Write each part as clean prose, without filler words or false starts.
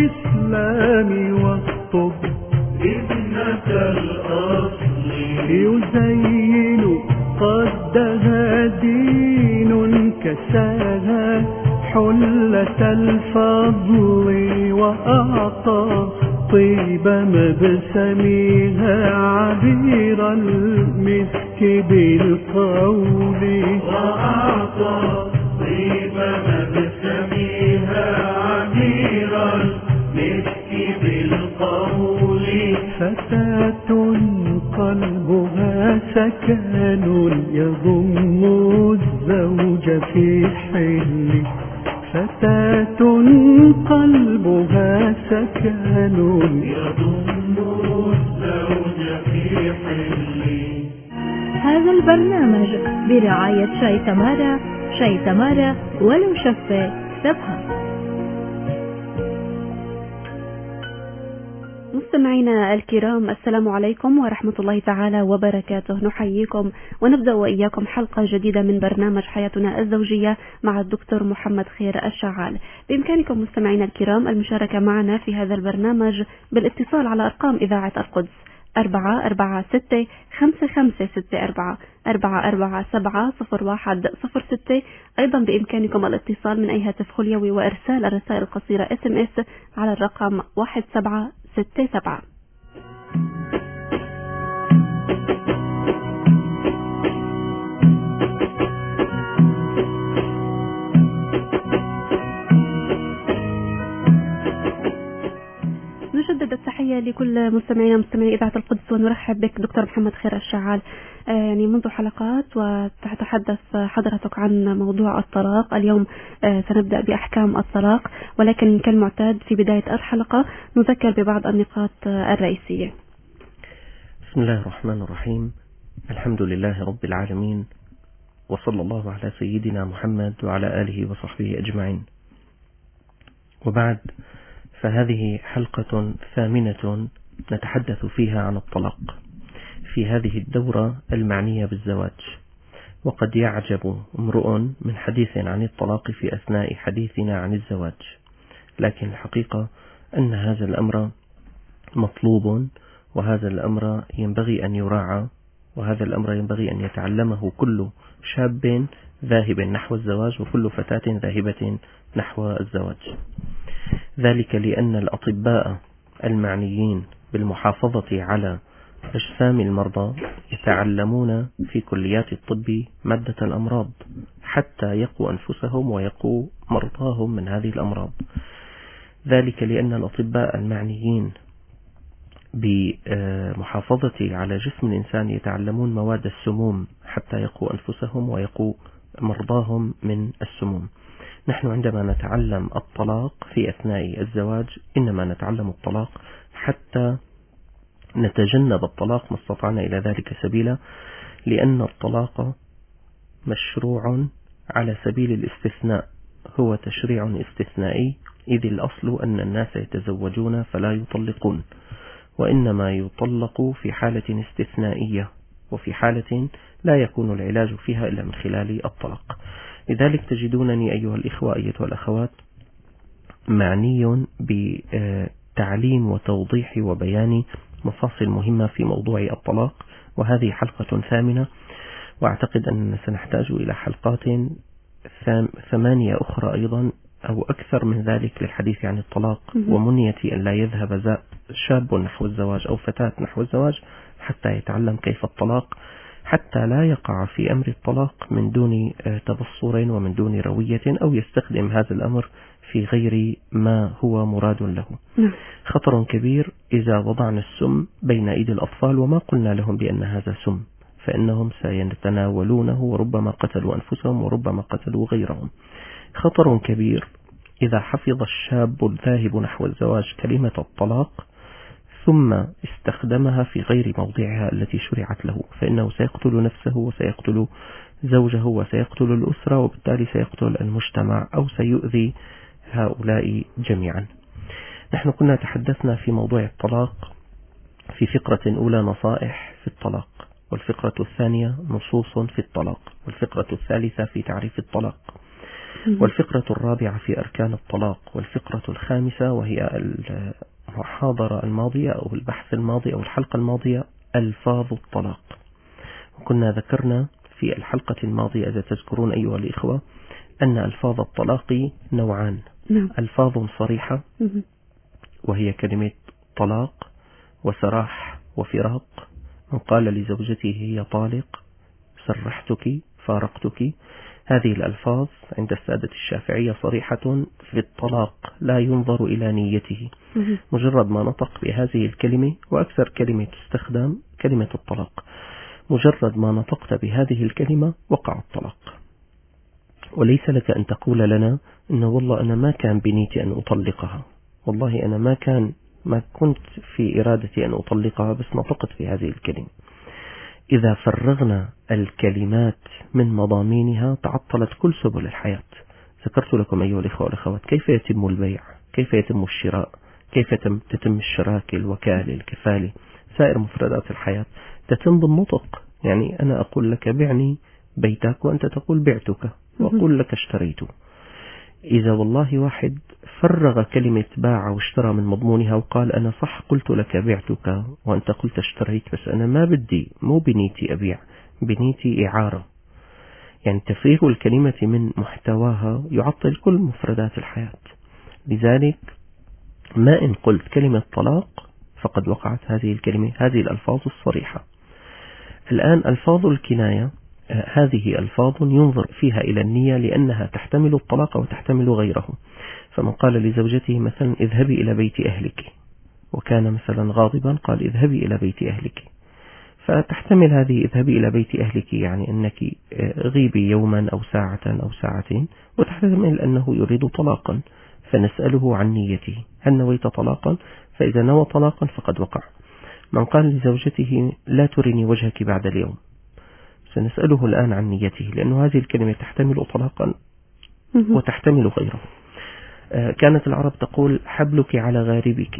الإسلام والطب ابنة الأصل يزين قدها دين كساها حلة الفضل وأعطى طيب مبسمها عبير المسك بالقول وأعطى طيب مبسمها عبير المسك بالقول فتاة قلبها سكن يضم الزوج في حل فتاة قلبها سكن يضم الزوج في حل. هذا البرنامج برعاية شاي تمارا. شاي تمارا ولو شفة تبقى. مستمعينا الكرام، السلام عليكم ورحمة الله تعالى وبركاته. نحييكم ونبدأ وإياكم حلقة جديدة من برنامج حياتنا الزوجية مع الدكتور محمد خير الشعال. بإمكانكم مستمعينا الكرام المشاركة معنا في هذا البرنامج بالاتصال على أرقام إذاعة القدس 446-5564 447-0106. أيضا بإمكانكم الاتصال من أي هاتف خليوي وإرسال الرسائل القصيرة SMS على الرقم 1767. نجدد التحية لكل مستمعين إذاعة القدس ونرحب بك دكتور محمد خير الشعال. يعني منذ حلقات وتتحدث حضرتك عن موضوع الطلاق. اليوم سنبدأ بأحكام الطلاق، ولكن كالمعتاد في بداية الحلقة نذكر ببعض النقاط الرئيسية. بسم الله الرحمن الرحيم. الحمد لله رب العالمين، وصلى الله على سيدنا محمد وعلى آله وصحبه أجمعين. وبعد، فهذه حلقة ثامنة نتحدث فيها عن الطلاق في هذه الدورة المعنية بالزواج. وقد يعجب امرؤ من حديث عن الطلاق في أثناء حديثنا عن الزواج، لكن الحقيقة أن هذا الأمر مطلوب، وهذا الأمر ينبغي أن يراعى، وهذا الأمر ينبغي أن يتعلمه كل شاب ذاهب نحو الزواج وكل فتاة ذاهبة نحو الزواج. ذلك لأن الأطباء المعنيين بالمحافظة على أجسام المرضى يتعلمون في كليات الطب مادة الأمراض حتى يقوا أنفسهم ويقوا مرضاهم من هذه الأمراض. ذلك لأن الأطباء المعنيين بمحافظة على جسم الإنسان يتعلمون مواد السموم حتى يقوا أنفسهم ويقوا مرضاهم من السموم. نحن عندما نتعلم الطلاق في أثناء الزواج إنما نتعلم الطلاق حتى نتجنب الطلاق ما استطعنا إلى ذلك سبيلا، لأن الطلاق مشروع على سبيل الاستثناء، هو تشريع استثنائي، إذ الأصل أن الناس يتزوجون فلا يطلقون، وإنما يطلق في حالة استثنائية وفي حالة لا يكون العلاج فيها إلا من خلال الطلاق. لذلك تجدونني أيها الإخوة أيتها الأخوات معني بتعليم وتوضيح وبيان مفاصل مهمة في موضوع الطلاق، وهذه حلقة ثامنة، وأعتقد أننا سنحتاج إلى حلقات 8 أخرى أيضا أو أكثر من ذلك للحديث عن الطلاق، ومنية أن لا يذهب شاب نحو الزواج أو فتاة نحو الزواج حتى يتعلم كيف الطلاق، حتى لا يقع في أمر الطلاق من دون تبصر ومن دون روية، أو يستخدم هذا الأمر في غير ما هو مراد له. خطر كبير إذا وضعنا السم بين أيدي الأطفال وما قلنا لهم بأن هذا سم، فإنهم سيتناولونه وربما قتلوا أنفسهم وربما قتلوا غيرهم. خطر كبير إذا حفظ الشاب الذاهب نحو الزواج كلمة الطلاق ثم استخدمها في غير موضعها التي شرعت له، فإنه سيقتل نفسه وسيقتل زوجه وسيقتل الأسرة، وبالتالي سيقتل المجتمع أو سيؤذي هؤلاء جميعا. نحن كنا تحدثنا في موضوع الطلاق في فقرة أولى نصائح في الطلاق، والفقرة الثانية نصوص في الطلاق، والفقرة الثالثة في تعريف الطلاق. والفقرة الرابعة في أركان الطلاق، والفقرة الخامسة وهي المحاضرة الماضية أو البحث الماضي أو الحلقة الماضية ألفاظ الطلاق. وكنا ذكرنا في الحلقة الماضية إذا تذكرون أيها الإخوة أن ألفاظ الطلاق نوعان. ألفاظ صريحة وهي كلمة طلاق وسراح وفراق، من قال لزوجته هي طالق، سرحتك، فارقتك. هذه الألفاظ عند السادة الشافعية صريحة في الطلاق، لا ينظر إلى نيته، مجرد ما نطق بهذه الكلمة، وأكثر كلمة تستخدم كلمة الطلاق، مجرد ما نطقت بهذه الكلمة وقع الطلاق. وليس لك أن تقول لنا إنه والله أنا ما كان بنيتي أن أطلقها، والله أنا ما كنت في إرادتي أن أطلقها، بس نطقت بهذه الكلمة. إذا فرغنا الكلمات من مضامينها تعطلت كل سبل الحياة. ذكرت لكم أيها الإخوة والأخوات كيف يتم البيع، كيف يتم الشراء، كيف تتم الشراكة، الوكالة، الكفالة، سائر مفردات الحياة تتم بالنطق. يعني أنا أقول لك بعني بيتك وأنت تقول بعتك، وأقول لك اشتريت. إذا والله واحد فرغ كلمة باع واشترى من مضمونها وقال أنا صح قلت لك بعتك وأنت قلت اشتريت، بس أنا ما بدي، مو بنيتي أبيع، بنيتي إعارة. يعني تفريغ الكلمة من محتواها يعطل كل مفردات الحياة. لذلك ما إن قلت كلمة طلاق فقد وقعت هذه الكلمة، هذه الألفاظ الصريحة. الآن ألفاظ الكناية، هذه ألفاظ ينظر فيها إلى النية لأنها تحتمل الطلاق وتحتمل غيره. فمن قال لزوجته مثلا اذهبي إلى بيت أهلك، وكان مثلا غاضبا قال اذهبي إلى بيت أهلك، فتحتمل هذه اذهبي إلى بيت أهلك يعني أنك غيبي يوما أو ساعة أو ساعتين، وتحتمل أنه يريد طلاقا، فنسأله عن نيته، هل نويت طلاقا؟ فإذا نوى طلاقا فقد وقع. من قال لزوجته لا ترني وجهك بعد اليوم، سنسأله الآن عن نيته، لأن هذه الكلمة تحتمل طلاقا وتحتمل غيره. كانت العرب تقول حبلك على غاربك،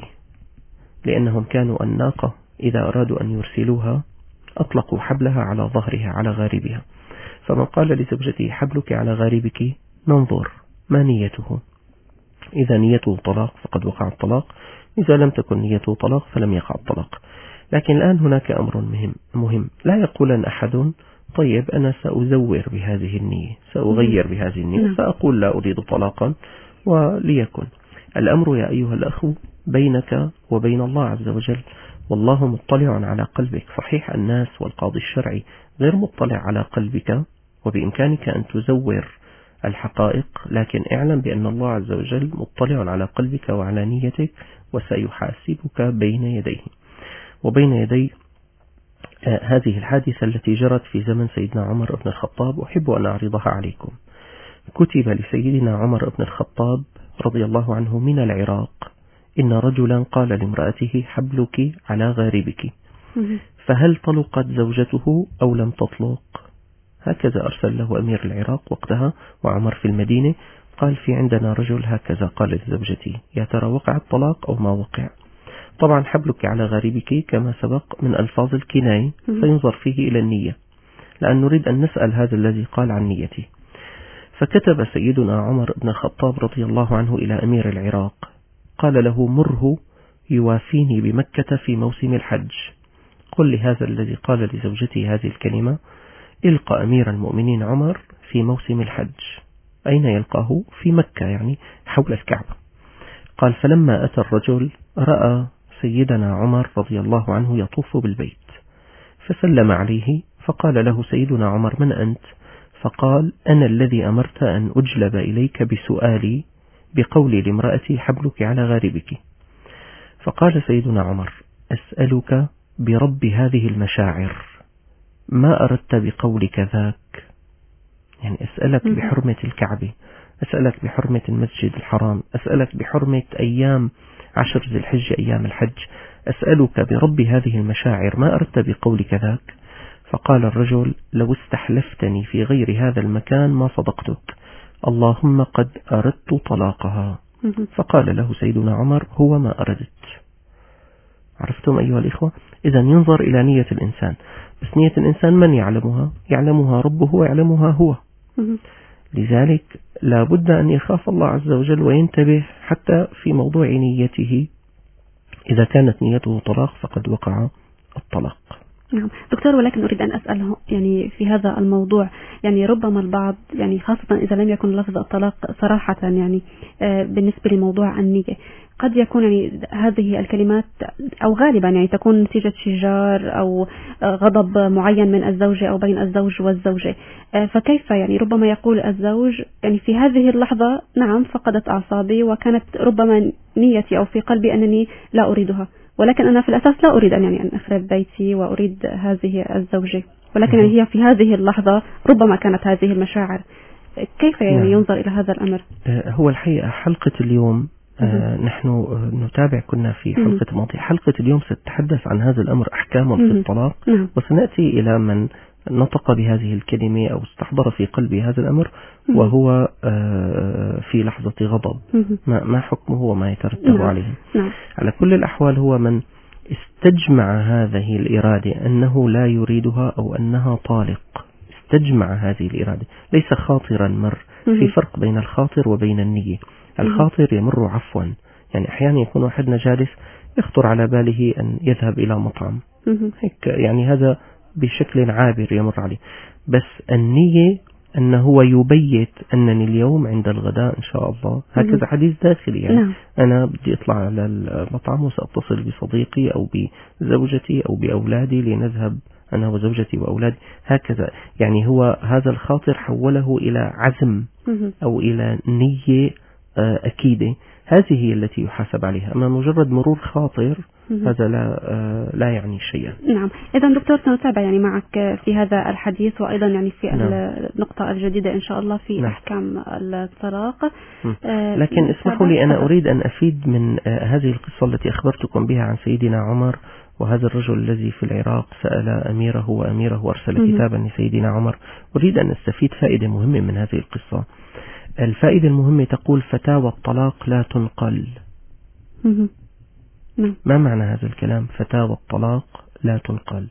لأنهم كانوا الناقة إذا أرادوا أن يرسلوها أطلقوا حبلها على ظهرها على غاربها. فمن قال لزوجته حبلك على غاربك ننظر ما نيته، إذا نيته طلاق فقد وقع الطلاق، إذا لم تكن نيته طلاق فلم يقع الطلاق. لكن الآن هناك أمر مهم، لا يقول أحد طيب أنا سأزور بهذه النية، سأغير بهذه النية، سأقول لا أريد طلاقا وليكن. الأمر يا أيها الأخو بينك وبين الله عز وجل، والله مطلع على قلبك. صحيح الناس والقاضي الشرعي غير مطلع على قلبك، وبإمكانك أن تزور الحقائق، لكن اعلم بأن الله عز وجل مطلع على قلبك وعلى نيتك، وسيحاسبك بين يديه. وبين يدي هذه الحادثة التي جرت في زمن سيدنا عمر بن الخطاب أحب أن أعرضها عليكم. كتب لسيدنا عمر بن الخطاب رضي الله عنه من العراق إن رجلا قال لامرأته حبلك على غاربك، فهل طلقت زوجته أو لم تطلق؟ هكذا أرسل له أمير العراق وقتها، وعمر في المدينة، قال في عندنا رجل هكذا قال لزوجته، يا ترى وقع الطلاق أو ما وقع؟ طبعا حبلك على غاربك كما سبق من ألفاظ الكناية، فينظر فيه إلى النية، لأن نريد أن نسأل هذا الذي قال عن نيته. فكتب سيدنا عمر بن الخطاب رضي الله عنه إلى أمير العراق، قال له مره يوافيني بمكة في موسم الحج، قل لهذا الذي قال لزوجته هذه الكلمة إلقى أمير المؤمنين عمر في موسم الحج. أين يلقاه؟ في مكة، يعني حول الكعبة. قال فلما أتى الرجل رأى سيدنا عمر رضي الله عنه يطوف بالبيت، فسلم عليه، فقال له سيدنا عمر من أنت؟ فقال أنا الذي أمرت أن أجلب إليك بسؤالي بقولي لامرأتي حبلك على غاربك. فقال سيدنا عمر أسألك برب هذه المشاعر ما أردت بقولك ذاك؟ يعني أسألك بحرمة الكعبة، أسألك بحرمة المسجد الحرام، أسألك بحرمة أيام 10 ذي الحجة أيام الحج، أسألك برب هذه المشاعر ما أردت بقولك ذاك؟ فقال الرجل لو استحلفتني في غير هذا المكان ما صدقتك، اللهم قد أردت طلاقها. فقال له سيدنا عمر هو ما أردت. عرفتم أيها الإخوة؟ إذا ينظر إلى نية الإنسان، بس نية الإنسان من يعلمها؟ يعلمها ربه ويعلمها هو. لذلك لا بد أن يخاف الله عز وجل وينتبه حتى في موضوع نيته. إذا كانت نيته طلاق فقد وقع الطلاق. نعم دكتور، ولكن أريد أن أسأل يعني في هذا الموضوع، يعني ربما البعض يعني خاصة إذا لم يكن لفظ الطلاق صراحة يعني بالنسبة لموضوع النية قد يكون يعني هذه الكلمات أو غالبا يعني تكون نتيجة شجار أو غضب معين من الزوجة أو بين الزوج والزوجة، فكيف يعني ربما يقول الزوج يعني في هذه اللحظة نعم فقدت أعصابي وكانت ربما نيتي أو في قلبي أنني لا أريدها، ولكن أنا في الأساس لا أريد أن أخرب بيتي وأريد هذه الزوجة، ولكن هي في هذه اللحظة ربما كانت هذه المشاعر. كيف يعني ينظر إلى هذا الأمر؟ هو الحقيقة حلقة اليوم نحن نتابع، كنا في حلقة الماضية، حلقة اليوم ستتحدث عن هذا الأمر أحكام في الطلاق، وسنأتي إلى من نطق بهذه الكلمة أو استحضر في قلبه هذا الأمر وهو في لحظة غضب، ما حكمه وما يترتب عليه. على كل الأحوال هو من استجمع هذه الإرادة أنه لا يريدها أو أنها طالق، استجمع هذه الإرادة، ليس خاطرا مر. في فرق بين الخاطر وبين النية. الخاطر يمر عفوا، يعني أحيانا يكون واحدنا جالس يخطر على باله أن يذهب إلى مطعم هيك، يعني هذا بشكل عابر يمر عليه، بس النية أنه هو يبيت أنني اليوم عند الغداء إن شاء الله، هكذا حديث داخلي يعني أنا بدي أطلع على المطعم وسأتصل بصديقي أو بزوجتي أو بأولادي لنذهب أنا وزوجتي وأولادي، هكذا يعني هو هذا الخاطر حوله إلى عزم أو إلى نية أكيدة، هذه هي التي يحاسب عليها. أما مجرد مرور خاطر هذا لا يعني شيئا. نعم، إذا دكتور سنتابع يعني معك في هذا الحديث وأيضا يعني في النقطة الجديدة إن شاء الله في أحكام الطلاق. لكن اسمحوا لي، أنا أريد أن أفيد من هذه القصة التي أخبرتكم بها عن سيدنا عمر وهذا الرجل الذي في العراق سأل أميره وأميره أرسل كتابا لسيدنا عمر. أريد أن أستفيد فائدة مهمة من هذه القصة. الفائدة المهمة تقول فتاوى الطلاق لا تنقل. ما معنى هذا الكلام؟ فتاوى الطلاق لا تنقل،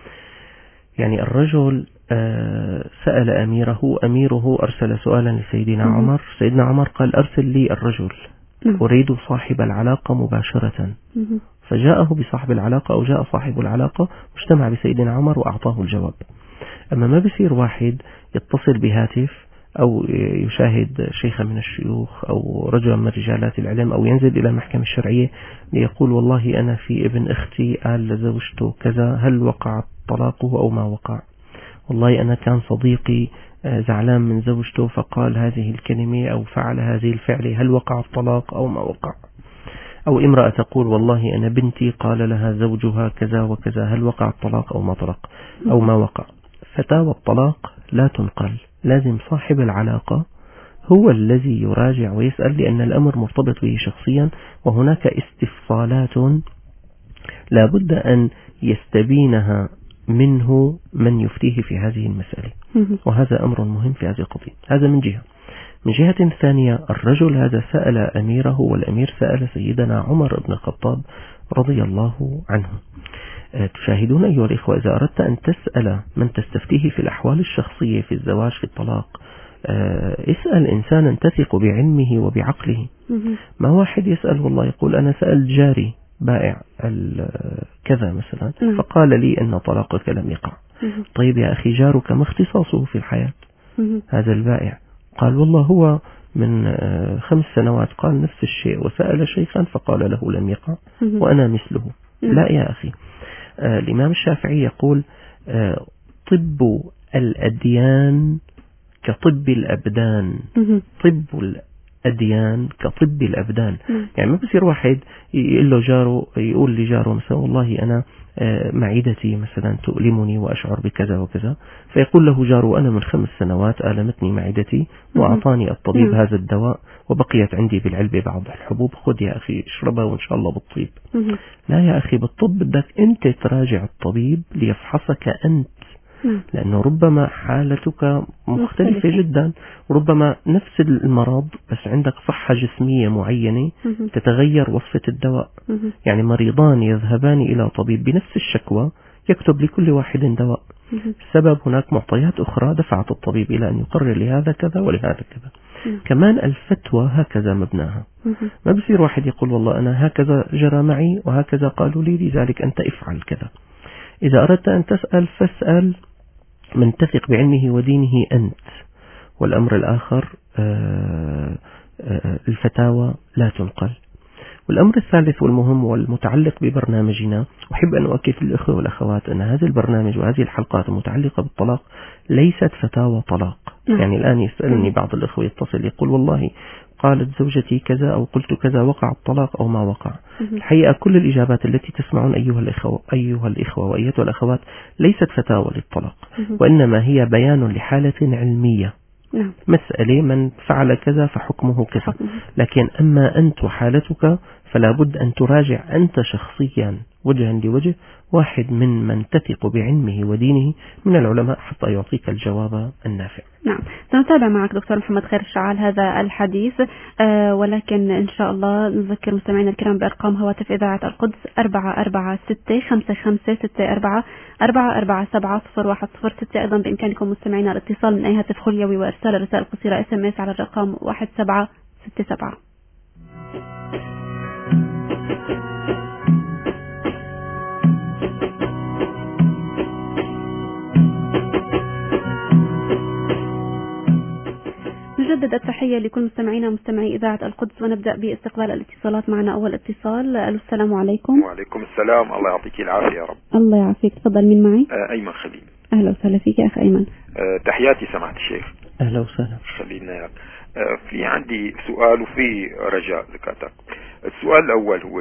يعني الرجل سأل أميره أرسل سؤالا لسيدنا عمر، سيدنا عمر قال أرسل لي الرجل أريد صاحب العلاقة مباشرة، فجاءه بصاحب العلاقة أو جاء صاحب العلاقة واجتمع بسيدنا عمر وأعطاه الجواب. أما ما بصير واحد يتصل بهاتف أو يشاهد شيخا من الشيوخ أو رجلا من رجالات العلم أو ينزل إلى المحكمة الشرعية ليقول والله أنا في ابن أختي قال لزوجته كذا، هل وقع طلاقه أو ما وقع؟ والله أنا كان صديقي زعلان من زوجته فقال هذه الكلمة أو فعل هذه الفعلة، هل وقع الطلاق أو ما وقع؟ أو امرأة تقول والله أنا بنتي قال لها زوجها كذا وكذا، هل وقع الطلاق أو ما طلق أو ما وقع؟ فتاوى الطلاق لا تنقل، لازم صاحب العلاقة هو الذي يراجع ويسأل، لأن الأمر مرتبط به شخصيا وهناك استفصالات لا بد أن يستبينها منه من يفتيه في هذه المسألة، وهذا أمر مهم في هذه القضية. هذا من جهة. من جهة ثانية الرجل هذا سأل أميره والأمير سأل سيدنا عمر بن الخطاب رضي الله عنه. تشاهدون أيها الإخوة، إذا أردت أن تسأل من تستفتيه في الأحوال الشخصية في الزواج في الطلاق، اسأل إنسانا تثق بعلمه وبعقله. ما واحد يسأل والله يقول أنا سأل جاري بائع كذا مثلا فقال لي أن طلاقك لم يقع. طيب يا أخي جارك ما اختصاصه في الحياة؟ هذا البائع قال والله هو من 5 سنوات قال نفس الشيء وسأل شيخا فقال له لم يقع وأنا مثله. لا يا أخي، الإمام الشافعي يقول طب الأديان كطب الأبدان. طب الأديان كطب الأبدان. يعني ما بصير واحد يقول لجاره مثلا والله أنا معدتي مثلا تؤلمني وأشعر بكذا وكذا، فيقول له جاره أنا من 5 سنوات آلمتني معدتي وأعطاني الطبيب هذا الدواء وبقيت عندي بالعلبة بعض الحبوب، خذ يا أخي اشربها وإن شاء الله بالطيب. لا يا أخي، بالطب بدك أنت تراجع الطبيب ليفحصك أنت، لأنه ربما حالتك مختلفة جدا، ربما نفس المرض بس عندك صحة جسمية معينة تتغير وصفة الدواء. يعني مريضان يذهبان إلى طبيب بنفس الشكوى يكتب لكل واحد دواء، السبب هناك معطيات أخرى دفعت الطبيب إلى أن يقرر لهذا كذا ولهذا كذا. كمان الفتوى هكذا مبناها. ما بصير واحد يقول والله أنا هكذا جرى معي وهكذا قالوا لي لذلك أنت افعل كذا. إذا أردت أن تسأل فاسأل من تثق بعلمه ودينه أنت. والأمر الآخر الفتاوى لا تنقل. والأمر الثالث والمهم والمتعلق ببرنامجنا، أحب أن أؤكد للأخوة والأخوات أن هذا البرنامج وهذه الحلقات المتعلقة بالطلاق ليست فتاوى طلاق. يعني الآن يسألني بعض الأخوة يتصل يقول والله قالت زوجتي كذا أو قلت كذا وقع الطلاق أو ما وقع. الحقيقة كل الإجابات التي تسمعون أيها الإخوة وأيتها الأخوات ليست فتاوى للطلاق، وإنما هي بيان لحالة علمية. مسألة من فعل كذا فحكمه كذا، لكن أما أنت وحالتك فلا بد أن تراجع أنت شخصيا وجها لوجه واحد من تثق بعلمه ودينه من العلماء حتى يعطيك الجواب النافع. نعم، سنتابع معك دكتور محمد خير الشعال هذا الحديث، ولكن إن شاء الله نذكر مستمعينا الكرام بأرقام هواتف إذاعة القدس 446-55-64-447-010. أيضا بإمكانكم مستمعينا الاتصال من أي هاتف خليوي وإرسال الرسائل القصيرة SMS على الرقم 1767. نجدد التحية لكل مستمعينا مستمعي إذاعة القدس، ونبدأ باستقبال الاتصالات. معنا أول اتصال. السلام عليكم. وعليكم السلام، الله يعطيك العافية يا رب. الله يعافيك، تفضل. مين معي؟ أيمن خليل. أهلا وسهلا فيك يا أخ أيمن. تحياتي سماحة الشيخ. أهلا وسهلا. خلينا يا رب. في عندي سؤال وفي رجاء ذكرتك. السؤال الأول هو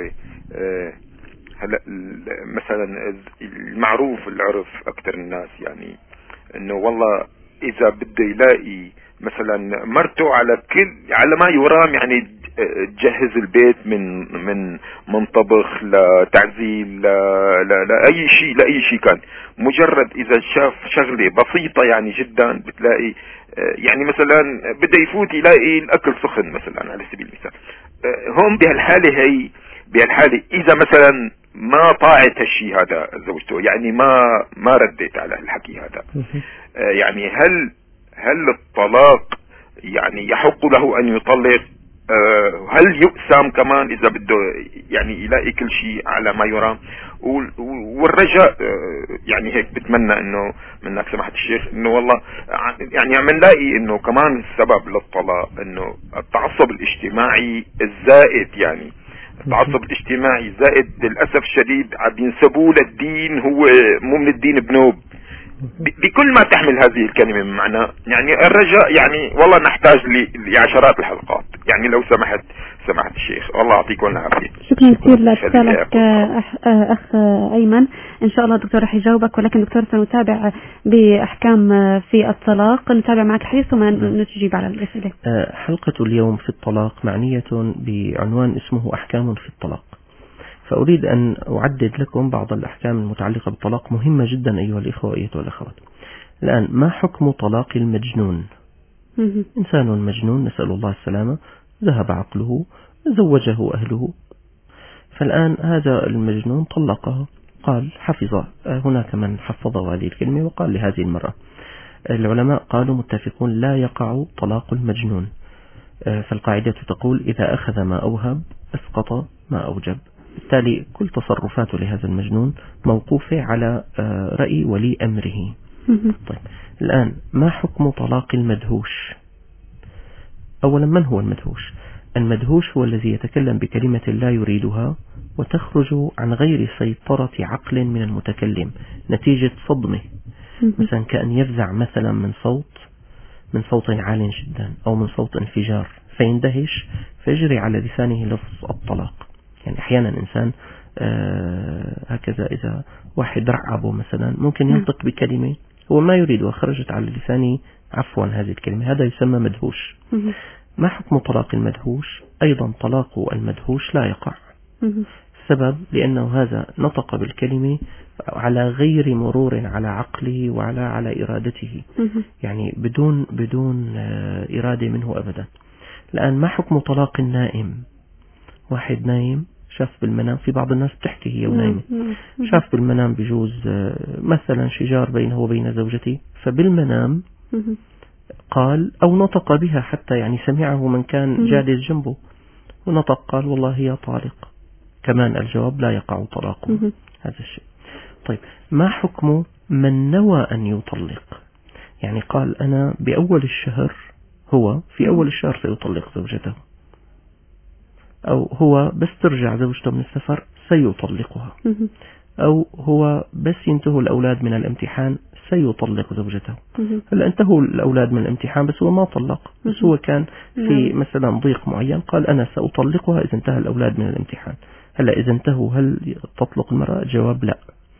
هلا مثلا المعروف العرف أكثر الناس يعني إنه والله إذا بده يلاقي مثلا مرته على ما يرام يعني تجهز البيت من طبخ لتعزيل لأي شيء كان، مجرد إذا شاف شغلة بسيطة يعني جدا بتلاقي يعني مثلا بده يفوت يلاقي الأكل سخن مثلا على سبيل المثال. هم بهالحالة إذا مثلا ما طاعت هالشيء هذا زوجته، يعني ما ردت على الحكي هذا، يعني هل الطلاق يعني يحق له أن يطلق؟ هل يقسم كمان إذا بده يعني يلاقي كل شيء على ما يرام؟ والرجاء يعني هيك بتمنى إنه منك سماحة الشيخ إنه والله يعني منلاقي إنه كمان السبب للطلاق إنه التعصب الاجتماعي الزائد، يعني التعصب الاجتماعي زائد للأسف الشديد عم ينسبوه للدين، هو مو من الدين بنوب بكل ما تحمل هذه الكلمة من معنى. يعني الرجاء يعني والله نحتاج لعشرات الحلقات، يعني لو سمحت سماحة الشيخ، والله يعطيك العافية. شكرا كثير لاتصالك أخ أيمن. إن شاء الله الدكتور رح يجاوبك، ولكن دكتور سنتابع بأحكام في الطلاق. نتابع معك حديث ثم نجيب على الأسئلة. حلقة اليوم في الطلاق معنية بعنوان اسمه أحكام في الطلاق، فأريد أن أعدد لكم بعض الأحكام المتعلقة بالطلاق مهمة جدا أيها الإخوة وأيتها الأخوات. الآن ما حكم طلاق المجنون؟ إنسان مجنون نسأل الله السلامة، ذهب عقله، زوجه أهله، فالآن هذا المجنون طلقه، قال حفظ، هناك من حفظه هذه الكلمة وقال لهذه المرأة. العلماء قالوا متفقون لا يقع طلاق المجنون، فالقاعدة تقول إذا أخذ ما أوهب أسقط ما أوجب، بالتالي كل تصرفاته لهذا المجنون موقوفة على رأي ولي أمره. طيب الآن ما حكم طلاق المدهوش؟ أولا من هو المدهوش؟ المدهوش هو الذي يتكلم بكلمة لا يريدها وتخرج عن غير سيطرة عقل من المتكلم نتيجة صدمه، مثلا كأن يفزع مثلا من صوت عال جدا أو من صوت انفجار فيندهش فيجري على لسانه لفظ الطلاق. يعني أحيانا إنسان هكذا إذا واحد رعبه مثلا ممكن ينطق بكلمة هو ما يريدها خرجت على لسانه عفوا هذه الكلمة، هذا يسمى مدهوش. ما حكم طلاق المدهوش؟ أيضا طلاق المدهوش لا يقع. السبب لأنه هذا نطق بالكلمة على غير مرور على عقله وعلى إرادته، يعني بدون إرادة منه أبدا. الآن ما حكم طلاق النائم؟ واحد نايم شاف بالمنام، في بعض الناس بتحكي هي ونايمة، شاف بالمنام بجوز مثلا شجار بينه وبين زوجته، فبالمنام قال أو نطق بها حتى، يعني سمعه من كان جالس جنبه ونطق قال والله هي طالق، كمان الجواب لا يقع طلاقه. هذا الشيء. طيب ما حكم من نوى أن يطلق؟ يعني قال أنا بأول الشهر، هو في أول الشهر سيطلق زوجته، أو هو بس ترجع زوجته من السفر سيطلقها، أو هو بس ينتهوا الأولاد من الامتحان سيطلق زوجته. هلا انتهوا الأولاد من الامتحان بس هو ما طلق، بس هو كان في مثلا ضيق معين قال أنا سأطلقها إذا انتهى الأولاد من الامتحان. هلا إذا انتهوا هل تطلق المرأة؟ الجواب لا.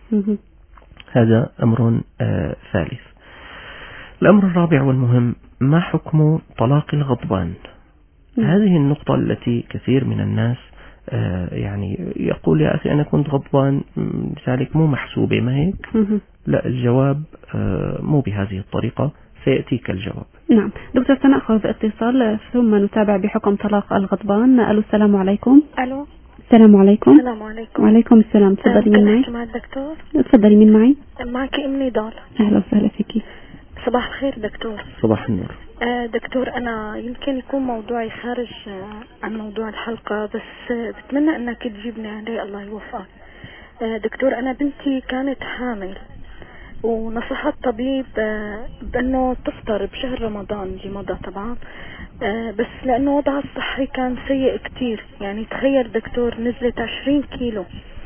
هذا أمر ثالث. الأمر الرابع والمهم، ما حكم طلاق الغضبان؟ هذه النقطة التي كثير من الناس يعني يقول يا أخي أنا كنت غضبان لذلك مو محسوبة، ما هيك؟ لا، الجواب مو بهذه الطريقة، سيأتيك الجواب. نعم دكتور، سنأخذ اتصال ثم نتابع بحكم طلاق الغضبان. ألو السلام عليكم. ألو السلام عليكم. السلام عليكم. وعليكم السلام. تفضلي مين معي؟ مع الدكتور. تفضلي مين معي؟ معك أم نضال. أهلا وسهلا فيكي. صباح الخير دكتور. صباح النور. دكتور أنا يمكن يكون موضوعي خارج عن موضوع الحلقة، بس بتمنى أنك تجيبني عليه، الله يوفقك. دكتور أنا بنتي كانت حامل ونصحت طبيب بأنه تفطر بشهر رمضان اللي مضى طبعا، بس لأنه وضعها الصحي كان سيء كتير، يعني تخيل دكتور نزلت 20 كيلو.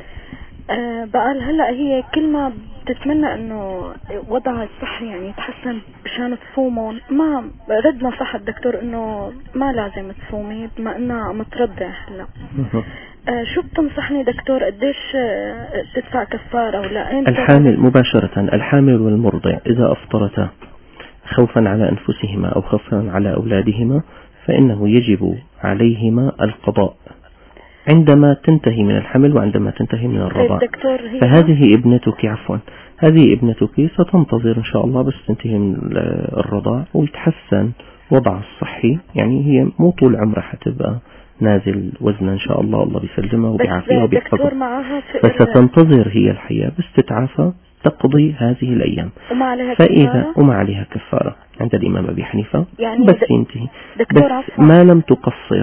بقى هلا هي كل ما بتتمنى انه وضعها الصحي يعني يتحسن بشان تصومه، ما رد نصح الدكتور انه ما لازم تصومي بما انها عم ترضع هلا. شو بتنصحني دكتور؟ قديش تدفع كفارة ولا اين؟ الحامل مباشرة، الحامل والمرضع إذا أفطرتا خوفا على أنفسهما أو خوفا على أولادهما فإنه يجب عليهما القضاء عندما تنتهي من الحمل وعندما تنتهي من الرضاع. فهذه ابنتك، عفوا هذه ابنتك ستنتظر إن شاء الله بس تنتهي من الرضاع ويتحسن وضعها الصحي، يعني هي مو طول عمرها حتبقى نازل وزنها إن شاء الله، الله بيسلمها وبيعافيها وبيحفظها، فستنتظر هي الحياة بس تتعافى تقضي هذه الأيام. فإذا وما عليها كفارة عند الإمام أبي حنيفة يعني بس ينتهي، بس ما لم تقصر.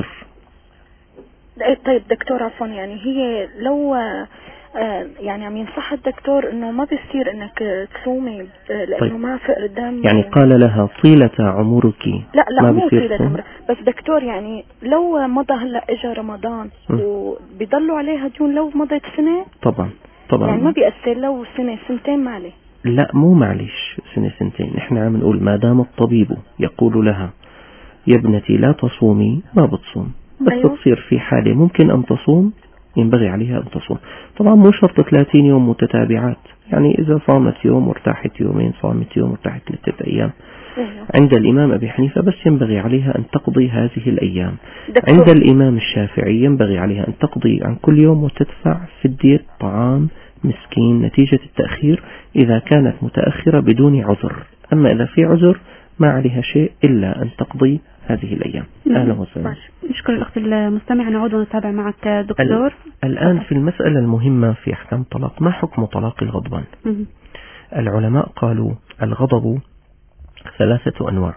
طيب دكتور عفوا، يعني هي لو يعني عم ينصح الدكتور انه ما بيصير انك تصومي لانه طيب. ما فقر دم، يعني قال لها طيلة عمرك. لا ما مو طيلة عمرك، بس دكتور يعني لو مضى هلا اجى رمضان وبيضلوا عليها ديون لو مضت سنة. طبعا يعني ما بيأثر لو سنة سنتين ما عليه. لا مو معلش سنة سنتين، احنا عم نقول ما دام الطبيب يقول لها يا ابنتي لا تصومي ما بتصوم، بس أيوه. تصير في حالة ممكن أن تصوم ينبغي عليها أن تصوم. طبعا مو شرط 30 يوم متتابعات، يعني إذا صامت يوم وارتاحت يومين، صامت يوم وارتاحت 3 أيام أيوه. عند الإمام أبي حنيفة بس ينبغي عليها أن تقضي هذه الأيام. عند الإمام الشافعي ينبغي عليها أن تقضي عن كل يوم وتدفع فدية طعام مسكين نتيجة التأخير إذا كانت متأخرة بدون عذر، أما إذا في عذر ما عليها شيء إلا أن تقضي هذه الأيام. أهلا وسهلا. نشكر الأخت المستمع. نعود ونتابع معك دكتور. الآن في المسألة المهمة في أحكام الطلاق، ما حكم طلاق الغضبان؟ العلماء قالوا الغضب 3 أنواع،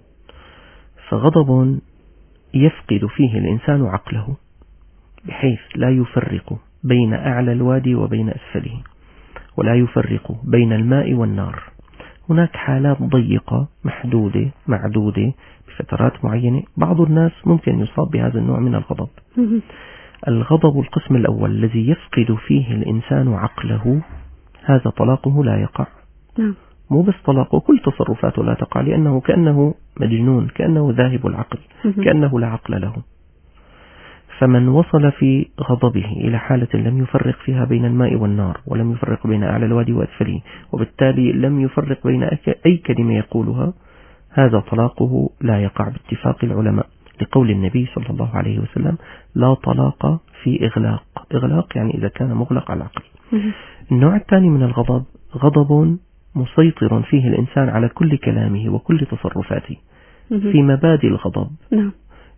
فغضب يفقد فيه الإنسان عقله بحيث لا يفرق بين أعلى الوادي وبين أسفله، ولا يفرق بين الماء والنار. هناك حالات ضيقة محدودة معدودة بفترات معينة، بعض الناس ممكن يصاب بهذا النوع من الغضب. الغضب القسم الأول الذي يفقد فيه الإنسان عقله، هذا طلاقه لا يقع. مو بس طلاقه، كل تصرفاته لا تقع، لأنه كأنه مجنون، كأنه ذاهب العقل، كأنه لا عقل له. فمن وصل في غضبه إلى حالة لم يفرق فيها بين الماء والنار، ولم يفرق بين أعلى الوادي وأسفله، وبالتالي لم يفرق بين أي كلمة يقولها، هذا طلاقه لا يقع باتفاق العلماء، لقول النبي صلى الله عليه وسلم لا طلاق في إغلاق. إغلاق يعني إذا كان مغلق على العقل. النوع الثاني من الغضب غضب مسيطر فيه الإنسان على كل كلامه وكل تصرفاته، في مبادئ الغضب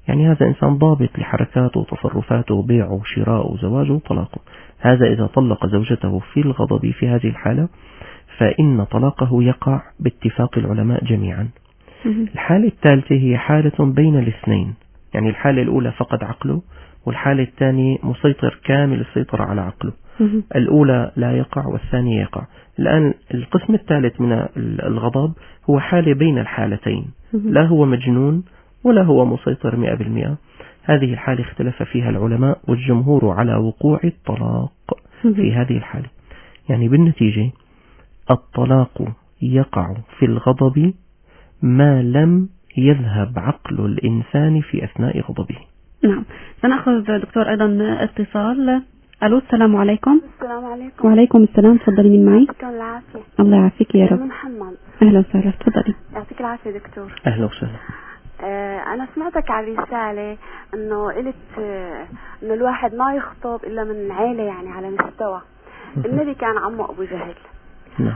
يعني هذا إنسان ضابط لحركاته وتصرفاته وبيعه وشراءه وزواجه وطلاقه. هذا إذا طلق زوجته في الغضب في هذه الحالة فإن طلاقه يقع باتفاق العلماء جميعا. الحالة الثالثة هي حالة بين الاثنين، يعني الحالة الأولى فقد عقله والحالة الثانية مسيطر كامل السيطرة على عقله. الأولى لا يقع والثانية يقع. الآن القسم الثالث من الغضب هو حالة بين الحالتين، لا هو مجنون ولا هو مسيطر 100%. هذه الحالة اختلف فيها العلماء والجمهور على وقوع الطلاق في هذه الحالة. يعني بالنتيجة الطلاق يقع في الغضب ما لم يذهب عقل الإنسان في أثناء غضبه. نعم. سنأخذ دكتور أيضا اتصال. ألو، السلام عليكم. السلام عليكم. وعليكم السلام، تفضلي. مين معي؟ يعطيكم العافية. الله يعافيك يا رب. محمد. أهلا وسهلا، تفضلي. يعطيك العافية دكتور. أهلا وسهلا. أنا سمعتك على الرسالة إنه قلت إنه الواحد ما يخطب إلا من عيلة يعني على مستوى. النبي كان عمه أبو جهل. نعم.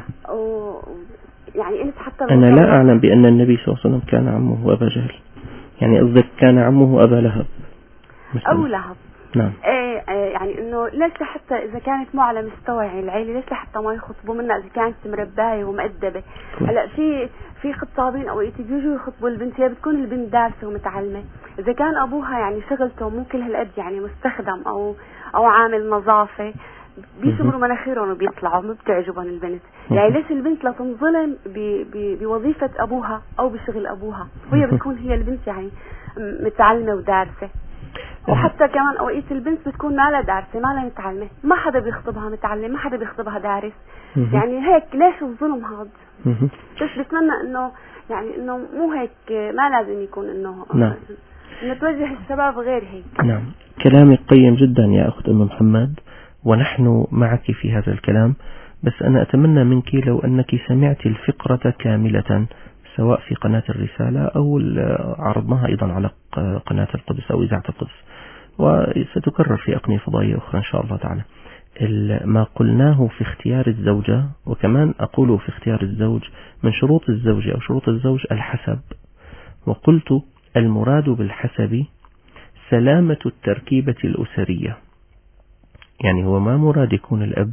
يعني قلت حتى أنا لا أعلم بأن النبي صلى الله عليه وسلم كان عمه أبا جهل. يعني قصدك كان عمه أبا لهب. أو لهب. نعم. يعني إنه ليش حتى إذا كانت مو على مستوى يعني العيلة ليش حتى ما يخطبوا منها إذا كانت مرباية ومؤدبة. هلا في خطابين أو بيجوا يخطبوا البنت، هي بتكون البنت دارسة ومتعلمة. إذا كان أبوها يعني شغلته مو كل هالقد يعني مستخدم أو عامل نظافة، بيشمروا مناخيرهم وبيطلعوا، ما بتعجبهم البنت. يعني ليش البنت لا تنظلم بوظيفة أبوها أو بشغل أبوها، وهي بتكون هي البنت يعني متعلمة ودارسة. وحتى كمان أوقات البنت بتكون ما لها دارسة ما لها متعلمة، ما حدا بيخطبها متعلم، ما حدا بيخطبها دارس. يعني هيك ليش الظلم هذا؟ بس بتمنى إنه يعني إنه مو هيك، ما لازم يكون إنه نتوجه الشباب غير هيك. نعم، كلامك قيم جدا يا أخت أم محمد، ونحن معك في هذا الكلام. بس أنا أتمنى منك لو أنك سمعت الفقرة كاملة سواء في قناة الرسالة أو عرضناها أيضا على قناة القدس أو إذاعة القدس، وستكرر في أقنية فضائية أخرى إن شاء الله تعالى. ما قلناه في اختيار الزوجة، وكمان أقوله في اختيار الزوج، من شروط الزوجة أو شروط الزوج الحسب. وقلت المراد بالحسب سلامة التركيبة الأسرية. يعني هو ما مراد يكون الأب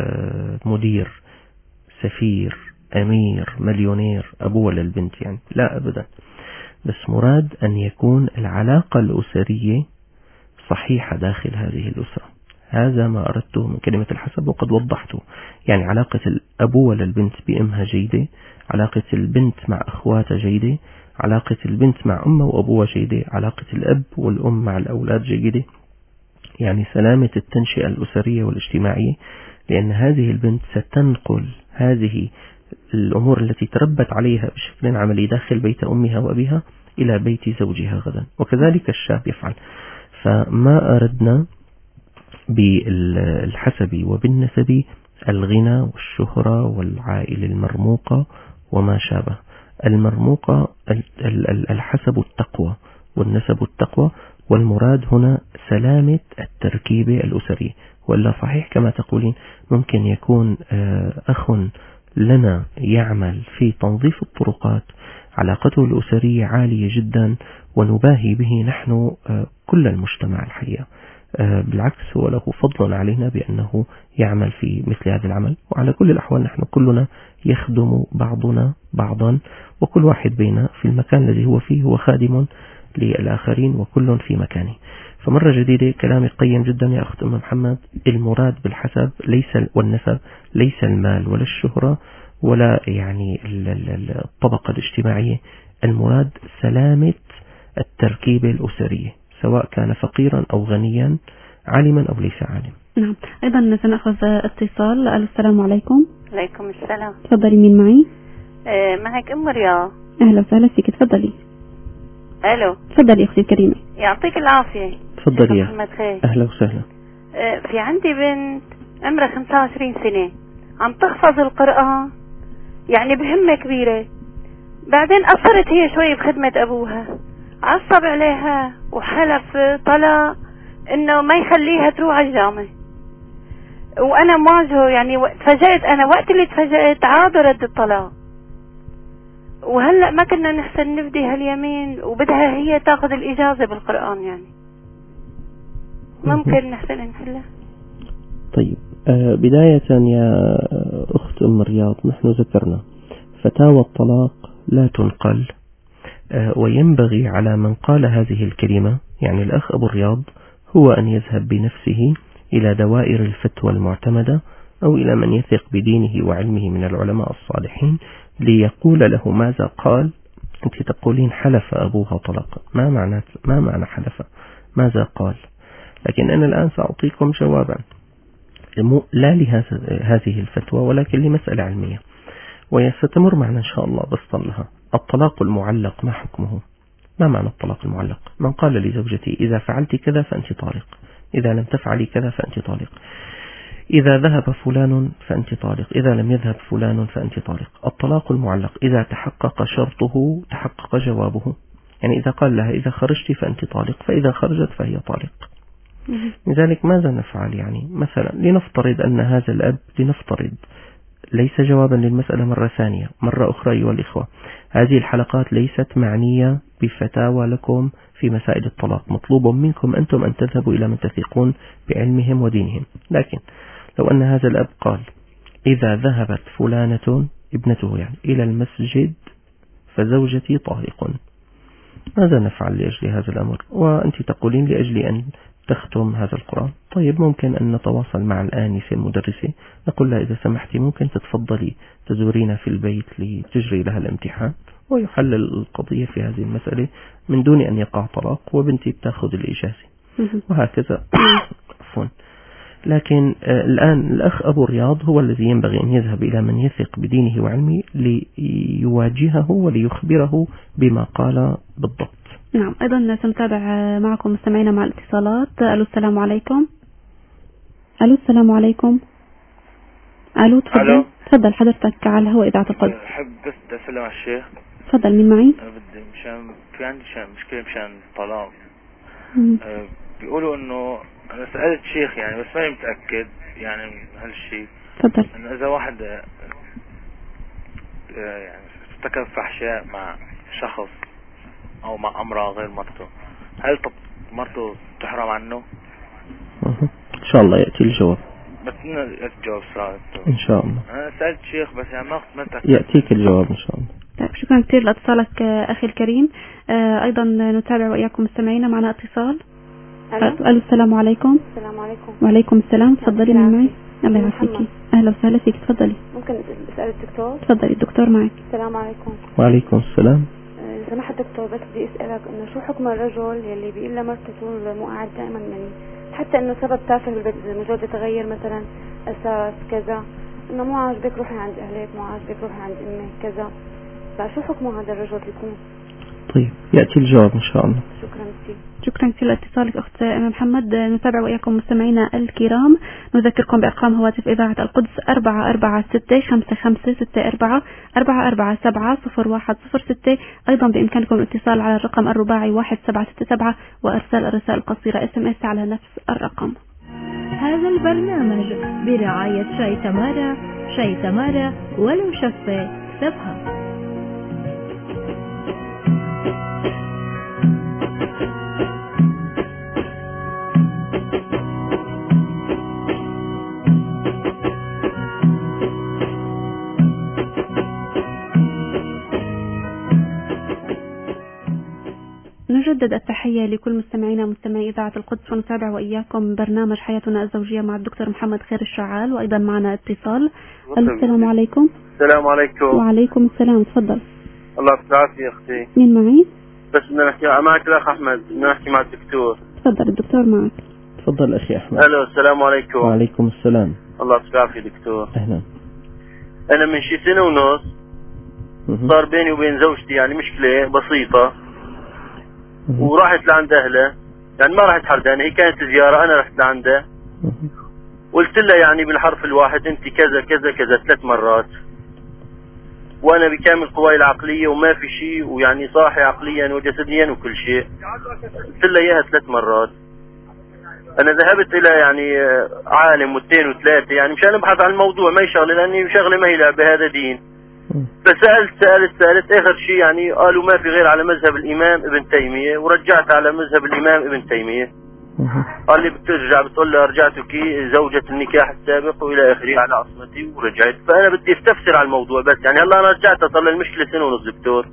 مدير سفير أمير مليونير أبوه للبنت، يعني لا أبدا، بس مراد أن يكون العلاقة الأسرية صحيحة داخل هذه الأسرة. هذا ما أردته من كلمة الحسب وقد وضحته. يعني علاقة الأبوة للبنت بأمها جيدة، علاقة البنت مع أخواتها جيدة، علاقة البنت مع أمها وأبوها جيدة، علاقة الأب والأم مع الأولاد جيدة. يعني سلامة التنشئة الأسرية والاجتماعية، لأن هذه البنت ستنقل هذه الأمور التي تربت عليها بشكل عملي داخل بيت أمها وأبيها إلى بيت زوجها غدا، وكذلك الشاب يفعل. فما أردنا بالحسب وبالنسب الغنى والشهرة والعائلة المرموقة وما شابه. المرموقة الحسب التقوى والنسب التقوى، والمراد هنا سلامة التركيبة الأسرية. ولا صحيح كما تقولين ممكن يكون أخ لنا يعمل في تنظيف الطرقات، علاقته الأسرية عالية جدا ونباهي به نحن كل المجتمع الحقيقة. بالعكس هو له فضل علينا بأنه يعمل في مثل هذا العمل. وعلى كل الأحوال نحن كلنا يخدم بعضنا بعضا، وكل واحد بينا في المكان الذي هو فيه هو خادم للآخرين وكل في مكانه. فمرة جديدة كلامي قيم جدا يا أخت أم محمد. المراد بالحسب ليس والنسب ليس المال ولا الشهرة ولا يعني الطبقة الاجتماعية. المراد سلامة التركيبة الأسرية، سواء كان فقيرا أو غنيا، عالما أو ليس عالم. نعم. أيضا سنأخذ اتصال. السلام عليكم. عليكم السلام. تفضلي. مين معي؟ معك أم رياض. أهلا وسهلا فيك، تفضلي. ألو. تفضلي أختي الكريمة. يعطيك العافية. تفضلي يا محمد خير. أهلا وسهلا. في عندي بنت عمرها 25 سنة عم تحفظ القرآن يعني بهمة كبيرة، بعدين قصرت هي شوي بخدمة أبوها، عصب عليها وحلف طلاق إنه ما يخليها تروح على الجامعة. وأنا مواجهه يعني تفاجأت، أنا وقت اللي تفاجأت عاد رد الطلاق. وهلأ ما كنا نحسن نفدي هاليمين وبدها هي تاخذ الإجازة بالقرآن، يعني ممكن نحسن نحلها؟ طيب بداية يا أخت أم الرياض، نحن ذكرنا فتاوى الطلاق لا تنقل، وينبغي على من قال هذه الكلمة يعني الأخ أبو الرياض هو أن يذهب بنفسه إلى دوائر الفتوى المعتمدة أو إلى من يثق بدينه وعلمه من العلماء الصالحين ليقول له ماذا قال. أنت تقولين حلف أبوها طلاقا، ما معنى حلف؟ ماذا قال؟ لكن أنا الآن سأعطيكم جوابا لا لهذه الفتوى ولكن لمسألة علمية وستمر معنا إن شاء الله بسطلها. الطلاق المعلق ما حكمه؟ ما معنى الطلاق المعلق؟ من قال لزوجتي إذا فعلت كذا فأنت طالق، إذا لم تفعلي كذا فأنت طالق، إذا ذهب فلان فأنت طالق، إذا لم يذهب فلان فأنت طالق. الطلاق المعلق إذا تحقق شرطه تحقق جوابه، يعني إذا قال لها إذا خرجت فأنت طالق، فإذا خرجت فهي طالق. لذلك ماذا نفعل؟ يعني مثلا لنفترض أن هذا الأب، لنفترض ليس جوابا للمسألة مرة ثانية مرة أخرى أيها الإخوة، هذه الحلقات ليست معنية بفتاوى لكم في مسائل الطلاق، مطلوب منكم أنتم أن تذهبوا إلى من تثقون بعلمهم ودينهم. لكن لو أن هذا الأب قال إذا ذهبت فلانة ابنته يعني إلى المسجد فزوجتي طالق، ماذا نفعل لأجل هذا الأمر؟ وأنت تقولين لأجل أن تختم هذا القرآن. طيب ممكن أن نتواصل مع الآنسة المدرسة، نقول لها إذا سمحتي ممكن تتفضلي تزورينا في البيت لتجري لها الامتحان ويحلل القضية في هذه المسألة من دون أن يقع طلاق، وبنتي بتاخذ الإجازة وهكذا. عفوا. لكن الآن الأخ أبو الرياض هو الذي ينبغي أن يذهب إلى من يثق بدينه وعلمه ليواجهه وليخبره بما قال بالضبط. نعم، أيضا سنتابع معكم مستمعينا مع الاتصالات. ألو السلام عليكم. ألو السلام عليكم. ألو تفضل حضرتك على الهواء إذاعة القدس. أحب بس أسلم على الشيخ. تفضل، مين معي؟ أنا بدي في عندي مشكلة مشان الطلاق. بيقولوا إنه أنا سألت شيخ يعني بس ماني متأكد يعني من هالشيء. تفضل. إنه إذا واحد يعني ارتكب فحشاء مع شخص أو مع امرأة غير مرته، هل مرته تحرم عنه؟ إن شاء الله يأتي الجواب. بس الجواب صار إن شاء الله. أنا سألت شيخ بس يعني ما تأكد. يأتيك الجواب إن شاء الله. طيب شكرا كثير لاتصالك أخي الكريم. أيضا نتابع وإياكم مستمعينا معنا اتصال. ألو السلام عليكم. السلام عليكم. وعليكم السلام. تفضلي من معي. الله يعافيكي. أهلا وسهلا فيك. تفضلي. ممكن أسأل الدكتور؟ تفضلي الدكتور معك. السلام عليكم. وعليكم السلام. سمحت دكتور بس بدي أسألك إنه شو حكم الرجل يلي بيقول لمرته طول مو قاعد دائما يعني حتى إنه سبب تافه بالبيت مجرد تغير مثلا أساس كذا، إنه مو عاجبك روحي عند أهلك، مو عاجبك روحي عند أمك كذا، فشو حكمه هذا الرجل يكون؟ طيب يأتي الجواب إن شاء الله. شكرا كثير. شكرا كثير لاتصالك أخت محمد. نتابع وإياكم مستمعينا الكرام، نذكركم بأرقام هواتف إذاعة القدس 4465564 4470106. أيضا بإمكانكم الاتصال على الرقم الرباعي 1767 وإرسال الرسائل القصيرة SMS على نفس الرقم. هذا البرنامج برعاية شاي تمارا، شاي تمارا ولو شفة سبها. نجدد التحية لكل مستمعينا مستمعي إذاعة القدس، ونتابع وإياكم برنامج حياتنا الزوجية مع الدكتور محمد خير الشعال، وأيضا معنا اتصال. السلام عليكم. السلام عليكم. وعليكم السلام. تفضل. الله يسعدك يا أختي. مين معي؟ بس بدنا نحكي معك الأخ أحمد، بدنا نحكي مع الدكتور. تفضل الدكتور معك. تفضل أخي أحمد. ألو السلام عليكم. وعليكم السلام. الله يسعدك دكتور. أهلا. أنا من شي سنة ونص صار بيني وبين زوجتي يعني مشكلة بسيطة، وراحت لعند أهلها، يعني ما راحت حردان، هي كانت زيارة أنا رحت لعندها، قلت لها يعني بالحرف الواحد أنت كذا كذا كذا 3 مرات، وأنا بكامل قواي العقلية وما في شيء، ويعني صاحي عقليا وجسديا وكل شيء، قلت لها إياها 3 مرات. أنا ذهبت إلى يعني عالم و2 و3 يعني مشان أبحث عن الموضوع، ما هي شغلة، لأني شغلة ما هي لعبة، هذا دين. فسألت آخر شيء يعني قالوا ما في غير على مذهب الإمام ابن تيمية، ورجعت على مذهب الإمام ابن تيمية. قال لي بترجع بتقول لها رجعتك زوجة النكاح السابق وإلى آخره على عصمتي ورجعت. فأنا بدي استفسر على الموضوع بس يعني هلا أنا رجعت صار المشكلة 1.5 سنة دكتور.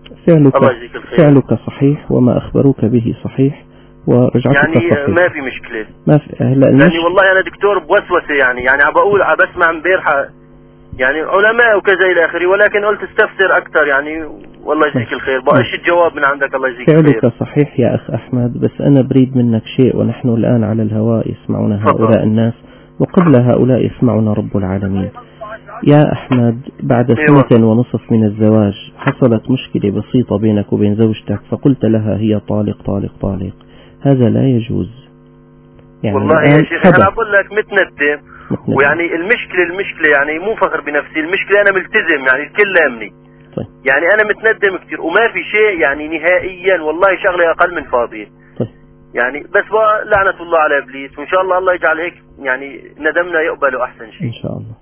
فعلك صحيح وما أخبروك به صحيح ورجعتك يعني صحيح. ما في مشكلة. ما في يعني والله أنا دكتور بوسوسة يعني عم بقول بسمع امبارحة يعني علماء وكذا إلى آخره، ولكن قلت استفسر أكثر يعني. والله يجزيك الخير. بقى إيش الجواب من عندك؟ الله يجزيك الخير. فعلك صحيح يا أخ أحمد، بس أنا بريد منك شيء، ونحن الآن على الهواء يسمعنا هؤلاء الناس، وقبل هؤلاء يسمعنا رب العالمين. يا أحمد، بعد 2.5 من الزواج حصلت مشكلة بسيطة بينك وبين زوجتك، فقلت لها هي طالق. هذا لا يجوز. يعني والله يا شيخ أنا أقول لك متندم، ويعني المشكلة يعني مو فخر بنفسي، المشكلة أنا ملتزم يعني الكل لامني. طيب. يعني أنا متندم كثير وما في شيء يعني نهائيا، والله شغلة أقل من فاضية. طيب. يعني بس لعنة الله على إبليس، وإن شاء الله يجعل هيك يعني ندمنا يقبل أحسن شيء إن شاء الله.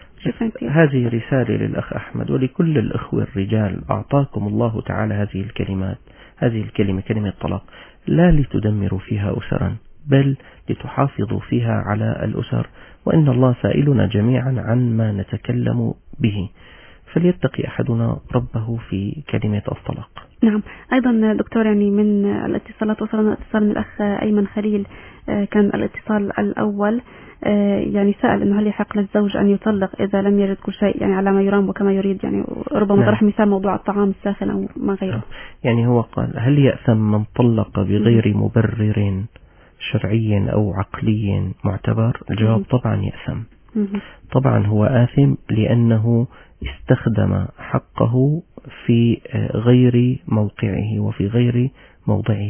هذه رسالة للأخ أحمد ولكل الأخوة الرجال. أعطاكم الله تعالى هذه الكلمات، هذه الكلمة كلمة الطلاق، لا لتدمروا فيها أسرا، بل لتحافظوا فيها على الأسر، وإن الله سائلنا جميعا عن ما نتكلم به، فليتقي أحدنا ربه في كلمة الطلاق. نعم. أيضا دكتور يعني من الاتصالات وصلنا اتصال من الأخ أيمن خليل، كان الاتصال الأول يعني سأل أنه هل يحق للزوج أن يطلق إذا لم يجد كل شيء يعني على ما يرام وكما يريد، يعني ربما طرح مثال موضوع الطعام الساخن أو ما غيره. يعني هو قال هل يأثم من طلق بغير مبرر شرعي أو عقلي معتبر؟ الجواب طبعا يأثم. طبعا هو آثم لأنه استخدم حقه في غير موقعه وفي غير موضعه،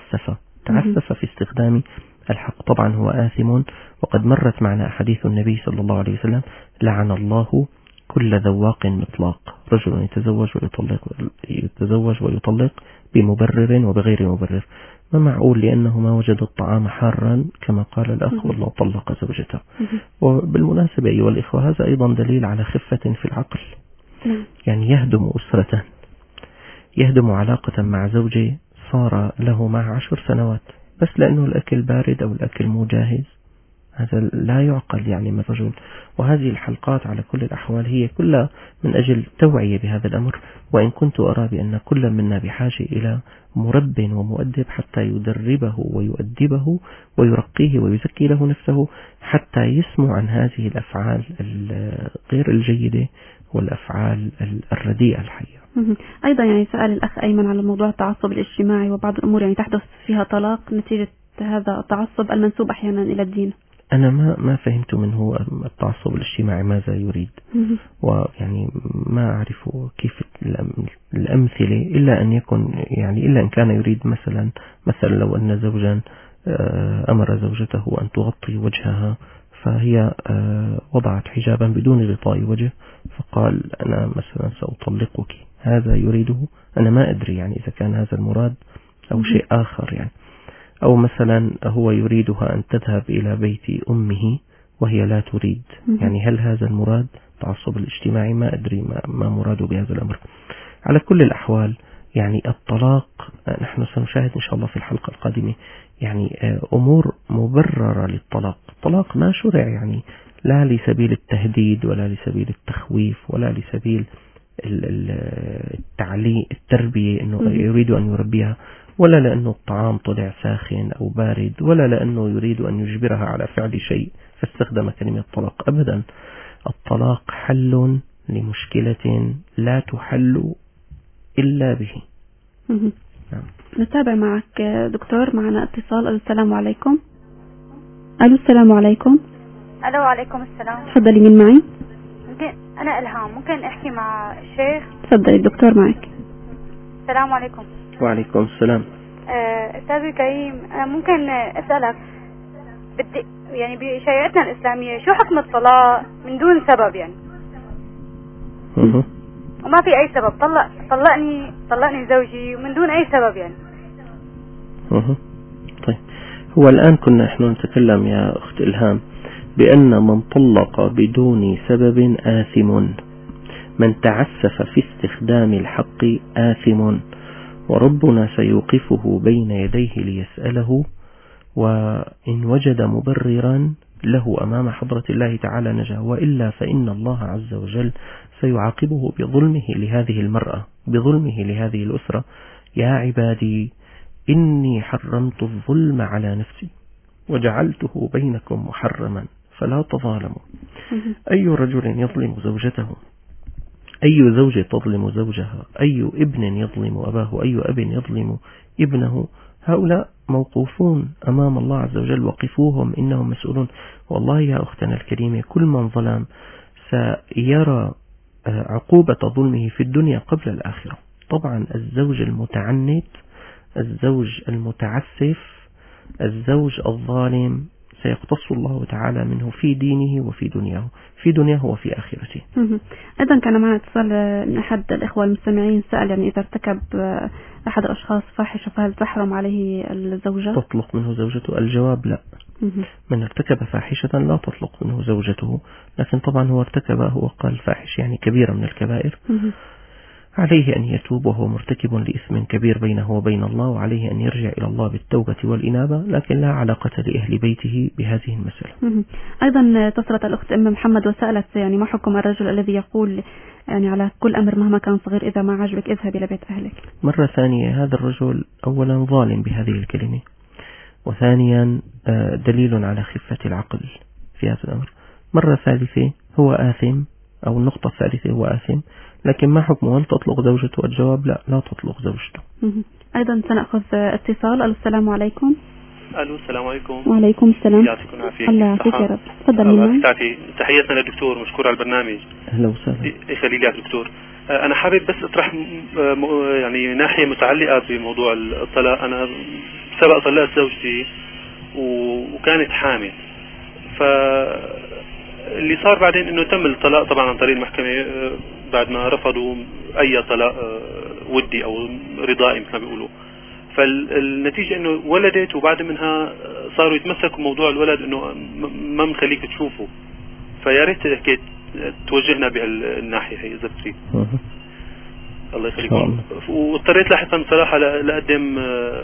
تعسف في استخدام الحق. طبعا هو آثم، وقد مرت معنا أحاديث النبي صلى الله عليه وسلم: لعن الله كل ذواق مطلاق، رجل يتزوج ويطلق بمبرر وبغير مبرر. ما معقول لأنه ما وجد الطعام حارا كما قال الأخ والله طلق زوجته. وبالمناسبة أيها الإخوة، هذا أيضا دليل على خفة في العقل. يعني يهدم أسرة، يهدم علاقة مع زوجه صار له مع 10 سنوات بس لأنه الأكل بارد أو الأكل مو جاهز. هذا لا يعقل يعني من رجل. وهذه الحلقات على كل الأحوال هي كلها من أجل توعية بهذا الأمر، وإن كنت أرى بأن كل منا بحاجة إلى مرب ومؤدب حتى يدربه ويؤدبه ويرقيه ويزكي له نفسه حتى يسمو عن هذه الأفعال غير الجيدة والأفعال الرديئة الحقيقة. أيضا يعني سأل الأخ أيمن على موضوع التعصب الاجتماعي وبعض الأمور يعني تحدث فيها طلاق نتيجة هذا التعصب المنسوب أحيانا إلى الدين. أنا ما فهمت منه التعصب الاجتماعي ماذا يريد، ويعني ما أعرف كيف الأمثلة، إلا أن يكون يعني إلا أن كان يريد مثلا لو أن زوجا أمر زوجته أن تغطي وجهها فهي وضعت حجابا بدون غطاء وجه، فقال أنا مثلا سأطلقك، هذا يريده. أنا ما أدري يعني إذا كان هذا المراد أو شيء آخر يعني. أو مثلا هو يريدها أن تذهب إلى بيت أمه وهي لا تريد، يعني هل هذا المراد تعصب الاجتماعي؟ ما أدري ما مراده بهذا الأمر. على كل الأحوال يعني الطلاق نحن سنشاهد إن شاء الله في الحلقة القادمة يعني أمور مبررة للطلاق. الطلاق ما شرع يعني لا لسبيل التهديد ولا لسبيل التخويف ولا لسبيل التربية إنه يريد أن يربيها، ولا لأنه الطعام طلع ساخن أو بارد، ولا لأنه يريد أن يجبرها على فعل شيء فاستخدم كلمة الطلاق. أبدا، الطلاق حل لمشكلة لا تحل إلا به. نعم. نتابع معك دكتور، معنا اتصال. السلام عليكم. ألو السلام عليكم. ألو عليكم السلام. تفضلي، مين معي؟ أنا إلهام، ممكن أحكي مع الشيخ؟ تفضلي الدكتور معك. السلام عليكم. وعليكم السلام. أستاذ الكريم، أنا ممكن أسألك بدي يعني بشريعتنا الإسلامية شو حكم الطلاق من دون سبب يعني؟ وما في أي سبب، طلقني زوجي ومن دون أي سبب يعني. طيب، هو الآن كنا نحن نتكلم يا أخت إلهام بأن من طلق بدون سبب آثم، من تعسف في استخدام الحق آثم، وربنا سيوقفه بين يديه ليسأله، وإن وجد مبررا له أمام حضرة الله تعالى نجا، وإلا فإن الله عز وجل سيعاقبه بظلمه لهذه المرأة، بظلمه لهذه الأسرة. يا عبادي إني حرمت الظلم على نفسي وجعلته بينكم محرما فلا تظالموا. أي رجل يظلم زوجته، أي زوجة تظلم زوجها، أي ابن يظلم أباه، أي أب يظلم ابنه، هؤلاء موقوفون أمام الله عز وجل، وقفوهم إنهم مسؤولون. والله يا أختنا الكريمة كل من ظلم سيرى عقوبة ظلمه في الدنيا قبل الآخرة. طبعا الزوج المتعنت، الزوج المتعسف، الزوج الظالم سيقتص الله تعالى منه في دينه وفي دنياه، في دنياه وفي آخرته. أيضا كان معنا اتصال من أحد الإخوة المستمعين سأل يعني إذا ارتكب أحد الأشخاص فاحشة فهل تحرم عليه الزوجة؟ تطلق منه زوجته؟ الجواب لا. من ارتكب فاحشة لا تطلق منه زوجته، لكن طبعا هو ارتكب، هو قال فاحش يعني كبيرة من الكبائر، عليه أن يتوب وهو مرتكب لإثم كبير بينه وبين الله، وعليه أن يرجع إلى الله بالتوبة والإنابة، لكن لا علاقة لأهل بيته بهذه المسألة. أيضا اتصلت الأخت أم محمد وسألت يعني ما حكم الرجل الذي يقول يعني على كل أمر مهما كان صغير إذا ما عجبك اذهب إلى بيت أهلك؟ مرة ثانية هذا الرجل أولا ظالم بهذه الكلمة، وثانيا دليل على خفة العقل في هذا الأمر. مرة ثالثة هو آثم، أو النقطة الثالثة هو آثم، لكن ما حكمه؟ هل تطلق زوجته؟ الجواب لا، لا تطلق زوجته. أيضا سنأخذ اتصال. السلام عليكم. ألو السلام عليكم. وعليكم السلام. يعطيكم العافية. الله يعافيك يا رب. تفضل معي. تحياتنا للدكتور، مشكور على البرنامج. أهلا وسهلا. يخلي لي دكتور. أنا حابب بس أطرح يعني ناحية متعلقة بموضوع الطلاق. أنا سبق طلقت زوجتي وكانت حامل، فاللي صار بعدين إنه تم الطلاق طبعا عن طريق المحكمة بعد ما رفضوا أي طلاق ودي أو رضائي مثل ما بيقولوا. فالنتيجة إنه ولدت، وبعد منها صاروا يتمسكوا موضوع الولد إنه ما بنخليك تشوفه. فيا ريت هيك توجهنا بهالناحية هي إذا بتريد. الله يخليكم. واضطريت لاحقا صراحة لأقدم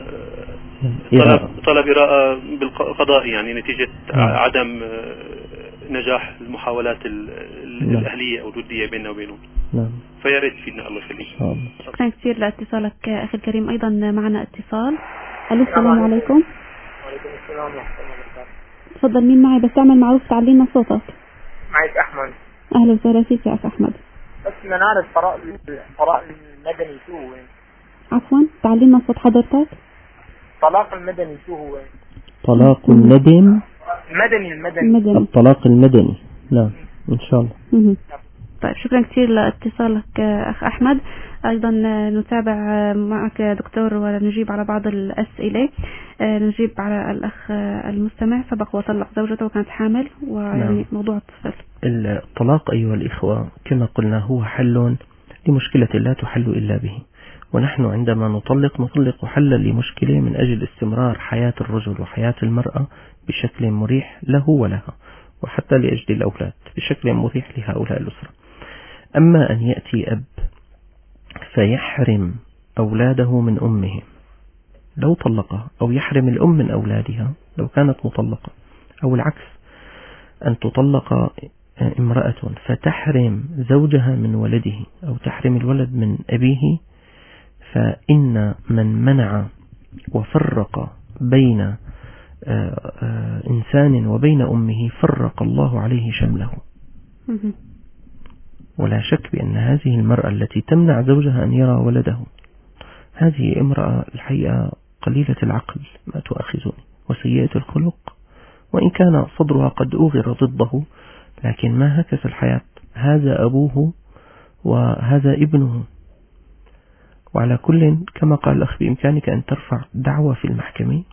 طلب إراءة بالقضاء يعني نتيجة عدم نجاح المحاولات الأهلية أو الودية بيننا وبينهم. فيا ريت تفيدنا. الله يخليك. شكرا كثير لاتصالك أخي الكريم. أيضا معنا اتصال. ألو السلام عليكم. وعليكم السلام ورحمة الله وبركاته. تفضل. مين معي؟ بس تعمل معروف تعلينا صوتك. معك أحمد. أهلا وسهلا فيك يا أخ أحمد. بس بدنا نعرف طلاق المدني شو هو؟ عفوا تعلينا صوت حضرتك. طلاق المدني شو هو؟ طلاق الندم. المدني. الطلاق المدني. نعم إن شاء الله. طيب شكرا كثير لاتصالك أخ أحمد. أيضا نتابع معك دكتور ونجيب على بعض الأسئلة. نجيب على الأخ المستمع سبق وطلق زوجته وكانت حامل، ويعني موضوع الطفل. الطلاق أيها الإخوة كما قلنا هو حل لمشكلة لا تحل إلا به، ونحن عندما نطلق حلا لمشكلة من أجل استمرار حياة الرجل وحياة المرأة بشكل مريح له ولها، وحتى لأجل الأولاد بشكل مريح لهؤلاء الأسرة. أما أن يأتي أب فيحرم أولاده من أمهم لو طلقها، أو يحرم الأم من أولادها لو كانت مطلقة، أو العكس أن تطلق امرأة فتحرم زوجها من ولده، أو تحرم الولد من أبيه، فإن من منع وفرق بين إنسان وبين أمه فرق الله عليه شمله. ولا شك بأن هذه المرأة التي تمنع زوجها أن يرى ولده هذه امرأة الحقيقة قليلة العقل ما تؤاخذني، وسيئة الخلق، وإن كان صدرها قد أغر ضده، لكن ما هكذا الحياة. هذا أبوه وهذا ابنه. وعلى كل كما قال الأخ بإمكانك أن ترفع دعوة في المحكمة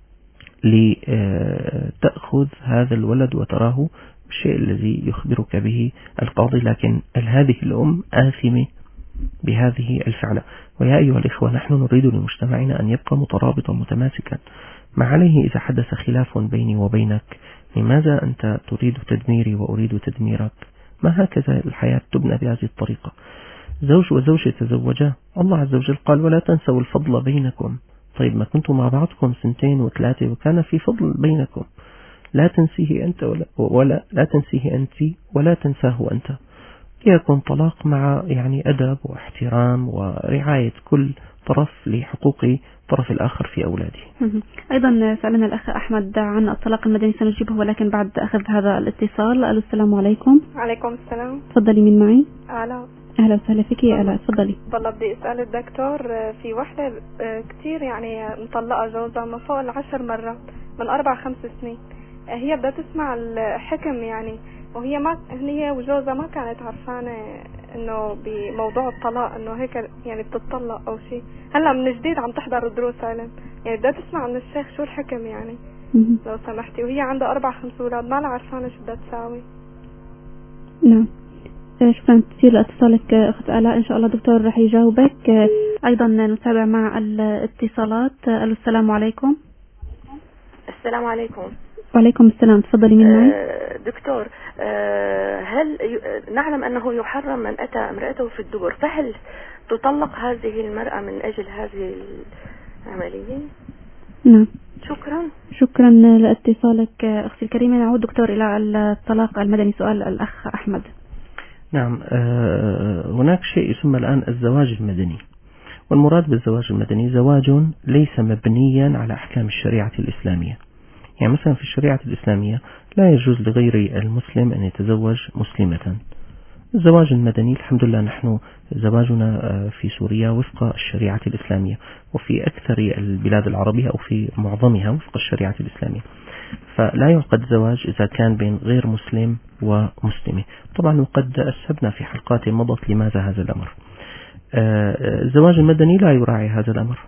لتأخذ هذا الولد وتراه بالشيء الذي يخبرك به القاضي، لكن هذه الأم آثمة بهذه الفعلة. ويا أيها الإخوة نحن نريد لمجتمعنا أن يبقى مترابطا متماسكا. ما عليه إذا حدث خلاف بيني وبينك؟ لماذا أنت تريد تدميري وأريد تدميرك؟ ما هكذا الحياة تبنى بهذه الطريقة. زوج وزوجة تزوجا، الله عز وجل قال ولا تنسوا الفضل بينكم. طيب ما كنتم مع بعضكم 2 و3 وكان في فضل بينكم، لا تنسيه أنت لا تنسيه أنت ولا تنساه أنت. يكون طلاق مع يعني أدب واحترام ورعاية كل طرف لحقوق الطرف الآخر في أولاده. أيضا سألنا الأخ أحمد عن الطلاق المدني، سنجيبه ولكن بعد أخذ هذا الاتصال. السلام عليكم. عليكم السلام. تفضلي، من معي؟ آلاء. أهلا وسهلا فيك يا آلاء، تفضلي. والله بدي أسأل الدكتور، في وحدة كتير يعني مطلقة جوزها من فوق 10 مرات من 4-5 سنين، هي بدها تسمع الحكم يعني، هي وجوزها ما كانت عرفانة انه بموضوع الطلاق انه هيك يعني بتطلق او شيء. هلا من جديد عم تحضر دروس علم، يعني بدها تسمع من الشيخ شو الحكم يعني لو سمحتي، وهي عندها 4-5 أولاد ما لها عرفانة شو بدها تساوي. نعم، شكرا كثير لاتصالك أخت آلاء، إن شاء الله دكتور رح يجاوبك. أيضا نتابع مع الاتصالات. السلام عليكم. السلام عليكم. وعليكم السلام، تفضلي من معي. دكتور، هل نعلم أنه يحرم من أتى امرأته في الدبر، فهل تطلق هذه المرأة من أجل هذه العملية؟ نعم، شكرا لاتصالك أختي الكريمة. نعود دكتور إلى الطلاق المدني، سؤال الأخ أحمد. نعم، هناك شيء يسمى الآن الزواج المدني، والمراد بالزواج المدني زواج ليس مبنيا على أحكام الشريعة الإسلامية. يعني مثلا في الشريعة الإسلامية لا يجوز لغير المسلم أن يتزوج مسلمة. الزواج المدني الحمد لله نحن زواجنا في سوريا وفق الشريعة الإسلامية، وفي أكثر البلاد العربية أو في معظمها وفق الشريعة الإسلامية، فلا يعقد زواج إذا كان بين غير مسلم ومسلمة. طبعا وقد أسهبنا في حلقات مضت لماذا هذا الأمر. الزواج المدني لا يراعي هذا الأمر.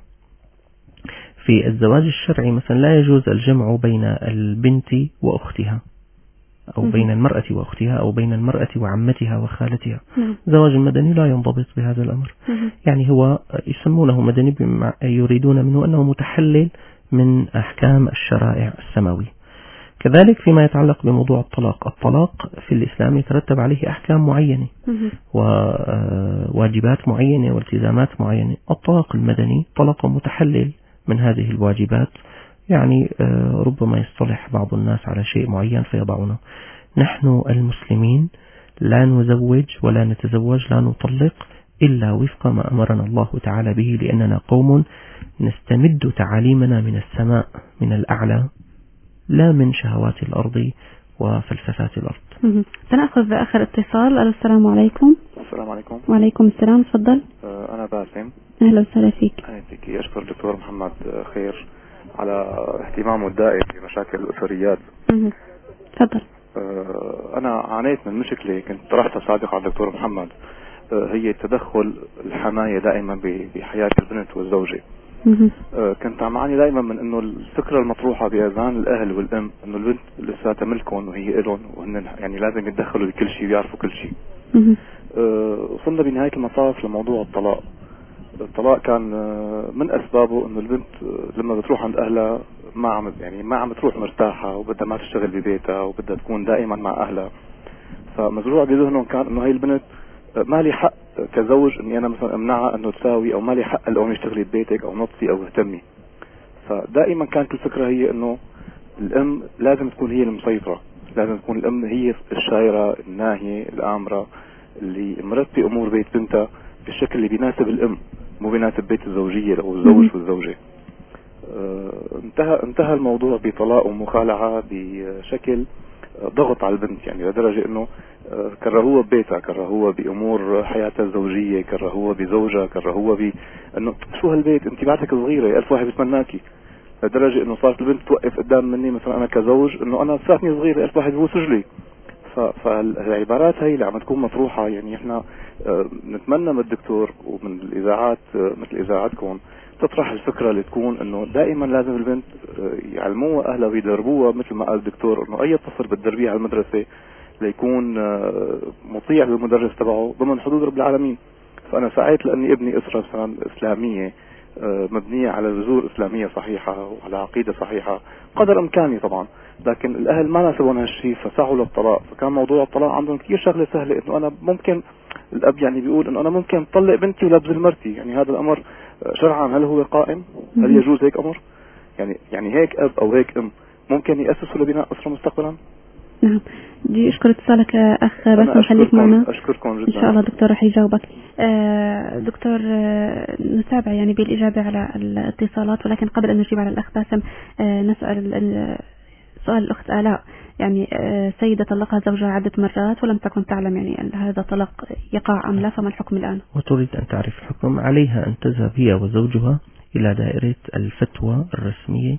في الزواج الشرعي مثلا لا يجوز الجمع بين البنت وأختها، أو بين المرأة وأختها، أو بين المرأة وعمتها وخالتها. الزواج المدني لا ينضبط بهذا الأمر. يعني هو يسمونه مدني بما يريدون منه أنه متحلل من أحكام الشرائع السماوي. كذلك فيما يتعلق بموضوع الطلاق في الإسلام يترتب عليه أحكام معينة وواجبات معينة والتزامات معينة. الطلاق المدني طلاق متحلل من هذه الواجبات، يعني ربما يصطلح بعض الناس على شيء معين فيضعونه. نحن المسلمين لا نزوج ولا نتزوج، لا نطلق إلا وفق ما أمرنا الله تعالى به، لأننا قوم نستمد تعاليمنا من السماء من الأعلى لا من شهوات الأرض وفلسفات الأرض. سنأخذ آخر اتصال. السلام عليكم. السلام عليكم. وعليكم السلام، تفضل. أنا باسم. أهلا وسهلا فيك. أشكر الدكتور محمد خير على اهتمامه الدائم بمشاكل الأسريات. تفضل. أنا عانيت من مشكلة كنت طرحتها سابقا على الدكتور محمد، هي تدخل الحماية دائما بحياة البنت والزوجة. كنت عم أعاني دائما من انه الفكرة المطروحة بأذهان الاهل والام انه البنت لسه تملكهم وهي إلهم، وهن يعني لازم يتدخلوا بكل شيء ويعرفوا كل شيء. وصلنا بنهاية المطاف لموضوع الطلاق. الطلاق كان من اسبابه انه البنت لما بتروح عند اهلها ما عم تروح مرتاحة، وبدها ما تشتغل ببيتها، وبدها تكون دائما مع اهلها. فمزروع بذهنهم كان انه هي البنت ما لي حق كزوج اني انا مثلا امنعها انه تساوي، او ما لي حق الام اشتغلي ببيتك او نطفي او اهتمي. فدائما كانت الفكرة هي انه الام لازم تكون هي المسيطرة، لازم تكون الام هي الشايرة الناهية الامرة اللي مرتبة امور بيت بنتها بالشكل اللي بيناسب الام، مو بيناسب بيت الزوجية او الزوج والزوجة. انتهى الموضوع بطلاق ومخالعة بشكل ضغط على البنت، يعني لدرجة انه كرهوها ببيتها، كرهوها بامور حياتها الزوجية، كرهوها بزوجها، كرهوها انه شو هالبيت انت بعدك صغيرة الف واحد بتمناكي، لدرجة انه صارت البنت توقف قدام مني مثلا انا كزوج انه انا فاتني صغيرة الف واحد بوس رجلي. فالعبارات هي اللي عم تكون مطروحة، يعني احنا نتمنى من الدكتور ومن الاذاعات مثل اذاعتكم تطرح الفكرة اللي تكون انه دائما لازم البنت يعلموها اهلها ويدربوها، مثل ما قال الدكتور انه اي طفل بتدربيه على المدرسة ليكون مطيع للمدرس تبعه ضمن حدود رب العالمين. فانا سعيت لاني ابني اسرة مثلا اسلامية مبنية على جذور إسلامية صحيحة وعلى عقيدة صحيحة قدر إمكاني طبعا، لكن الأهل ما ناسبون هالشيء فسعوا للطلاق. فكان موضوع الطلاق عندهم كثير شغلة سهلة، إنه أنا ممكن الأب يعني بيقول إنه أنا ممكن طلق بنتي ولابز مرتي. يعني هذا الأمر شرعا هل هو قائم؟ هل يجوز هيك أمر؟ يعني هيك أب أو هيك أم ممكن يأسسوا لبناء أسرة مستقبلا؟ نعم. دي أشكر اتصالك أخ باسم، خليك معنا. أشكركم جدا. إن شاء الله دكتور رح يجاوبك. دكتور نتابع يعني بالإجابة على الاتصالات، ولكن قبل أن نجيب على الأخ باسم نسأل سؤال الأخت آلاء. يعني سيدة طلقها زوجها عدة مرات ولم تكن تعلم يعني أن هذا طلاق يقع أم لا، فما الحكم الآن؟ وتريد أن تعرف الحكم. عليها أن تذهب هي وزوجها إلى دائرة الفتوى الرسمية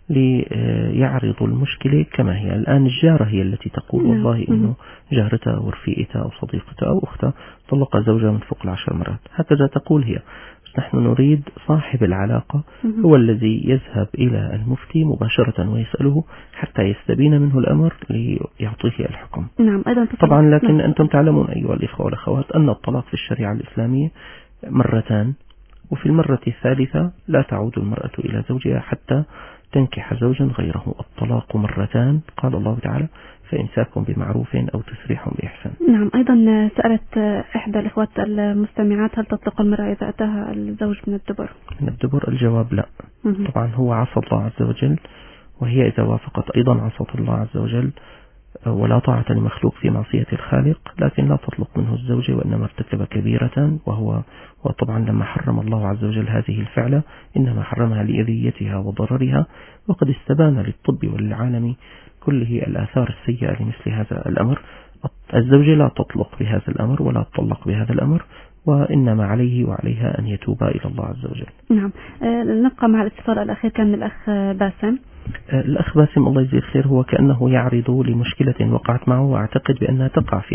ليعرضوا المشكلة كما هي. الآن الجارة هي التي تقول والله إنه جارتها أو رفيقتها أو صديقتها أو أختها طلق زوجها من فوق 10 مرات، هكذا تقول هي. بس نحن نريد صاحب العلاقة هو الذي يذهب إلى المفتي مباشرة ويسأله حتى يستبين منه الأمر ليعطيه الحكم. نعم. أيضا طبعا لكن أنتم تعلمون أيها الإخوة والأخوات أن الطلاق في الشريعة الإسلامية مرتان، وفي المرة الثالثة لا تعود المرأة إلى زوجها حتى تنكح زوجا غيره. الطلاق مرتان، قال الله تعالى فإمساكم بمعروف أو تسريح بإحسان. نعم. أيضا سألت إحدى الإخوات المستمعات هل تطلق المرأة إذا أتاها الزوج من الدبر؟ من الدبر الجواب لا. طبعا هو عصى الله عز وجل، وهي إذا وافقت أيضا عصت الله عز وجل، ولا طاعة لمخلوق في معصية الخالق. لكن لا تطلق منه الزوجة وإنما ارتكب كبيرة، وطبعا لما حرم الله عز وجل هذه الفعلة إنما حرمها لأذيتها وضررها، وقد استبان للطب وللعالم كله الآثار السيئة لمثل هذا الأمر. الزوجة لا تطلق بهذا الأمر ولا تطلق بهذا الأمر، وإنما عليه وعليها أن يتوبا إلى الله عز وجل. نعم. نبقى مع الاتصال الأخير كان من الأخ باسم. الأخ باسم الله يجزيه الخير هو كأنه يعرض لمشكلة وقعت معه، وأعتقد بأنها تقع في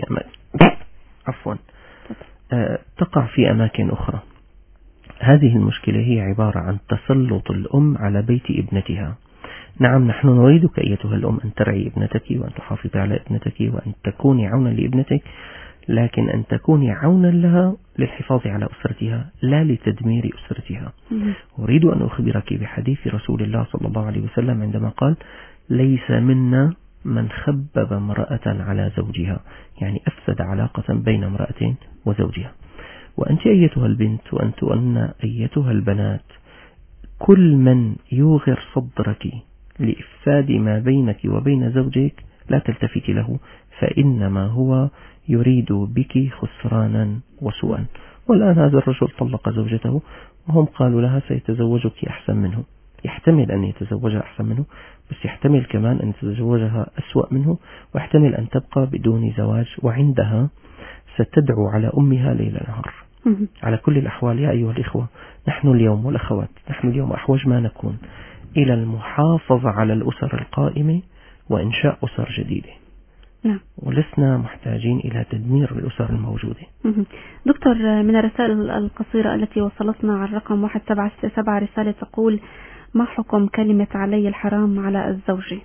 تقع في أماكن أخرى. هذه المشكلة هي عبارة عن تسلط الأم على بيت ابنتها. نعم، نحن نريدك أيتها الأم أن ترعي ابنتك وأن تحافظي على ابنتك وأن تكوني عونا لابنتك، لكن أن تكوني عونا لها للحفاظ على أسرتها لا لتدمير أسرتها. أريد أن أخبرك بحديث رسول الله صلى الله عليه وسلم عندما قال ليس منا من خبب امرأة على زوجها، يعني أفسد علاقة بين امرأة وزوجها. وأنت أيتها البنت وأنت أيتها البنات، كل من يوغر صدرك لإفساد ما بينك وبين زوجك لا تلتفتي له، فإنما هو يريد بك خسرانا وسوءا. والآن هذا الرجل طلق زوجته وهم قالوا لها سيتزوجك أحسن منه. يحتمل أن يتزوجها أحسن منه، بس يحتمل كمان أن يتزوجها أسوأ منه، ويحتمل أن تبقى بدون زواج، وعندها ستدعو على أمها ليل نهار. على كل الأحوال يا أيها الإخوة، نحن اليوم والأخوات، نحن اليوم أحوج ما نكون إلى المحافظة على الأسر القائمة وإنشاء أسر جديدة. نعم. ولسنا محتاجين إلى تدمير الأسر الموجودة. دكتور، من الرسائل القصيرة التي وصلتنا على الرقم 177 رسالة تقول ما حكم كلمة علي الحرام على الزوجة؟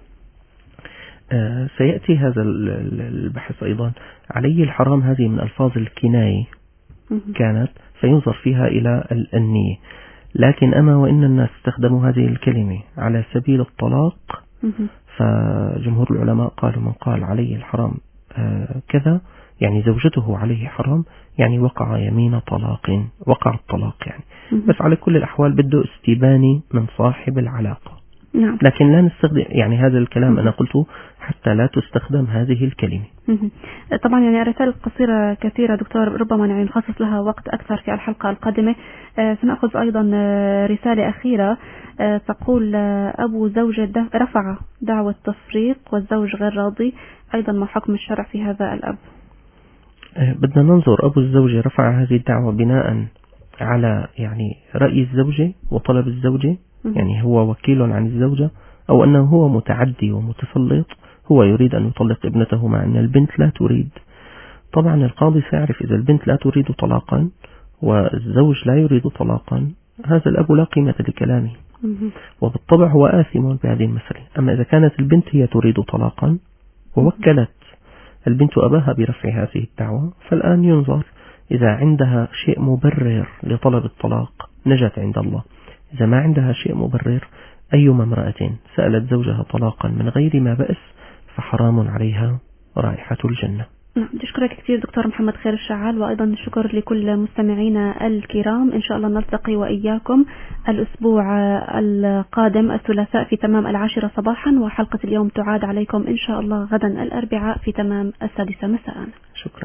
سيأتي هذا البحث أيضا. علي الحرام هذه من ألفاظ الكناية كانت، فينظر فيها إلى النية. لكن أما وإن الناس استخدموا هذه الكلمة على سبيل الطلاق، فجمهور العلماء قالوا من قال عليه الحرام كذا يعني زوجته عليه حرام، يعني وقع يمين طلاق، وقع الطلاق يعني. بس على كل الأحوال بده استباني من صاحب العلاقة. نعم. لكن لا نستخدم يعني هذا الكلام أنا قلته حتى لا تستخدم هذه الكلمة. طبعا يعني الرسائل القصيرة كثيرة دكتور، ربما يعني نخصص لها وقت أكثر في الحلقة القادمة. سنأخذ أيضا رسالة أخيرة تقول أبو زوجة رفع دعوة تفريق والزوج غير راضي، أيضا ما حكم الشرع في هذا الأب؟ بدنا ننظر. أبو الزوجة رفع هذه الدعوة بناء على يعني رأي الزوجة وطلب الزوجة، يعني هو وكيل عن الزوجة، أو أنه هو متعدي ومتسلط، هو يريد أن يطلق ابنته مع أن البنت لا تريد. طبعا القاضي سيعرف إذا البنت لا تريد طلاقا والزوج لا يريد طلاقا، هذا الأب لا قيمة لكلامه، وبالطبع هو آثم بهذه المسألة. أما إذا كانت البنت هي تريد طلاقا ووكلت البنت أباها برفع هذه الدعوة، فالآن ينظر إذا عندها شيء مبرر لطلب الطلاق نجت عند الله. إذا ما عندها شيء مبرر، أيما امرأة سألت زوجها طلاقا من غير ما بأس فحرام عليها رائحة الجنة. نشكرك كثير دكتور محمد خير الشعال، وأيضا الشكر لكل مستمعينا الكرام. إن شاء الله نلتقي وإياكم الأسبوع القادم الثلاثاء في تمام 10 صباحا، وحلقة اليوم تعاد عليكم إن شاء الله غدا الأربعاء في تمام 6 مساء. شكرا.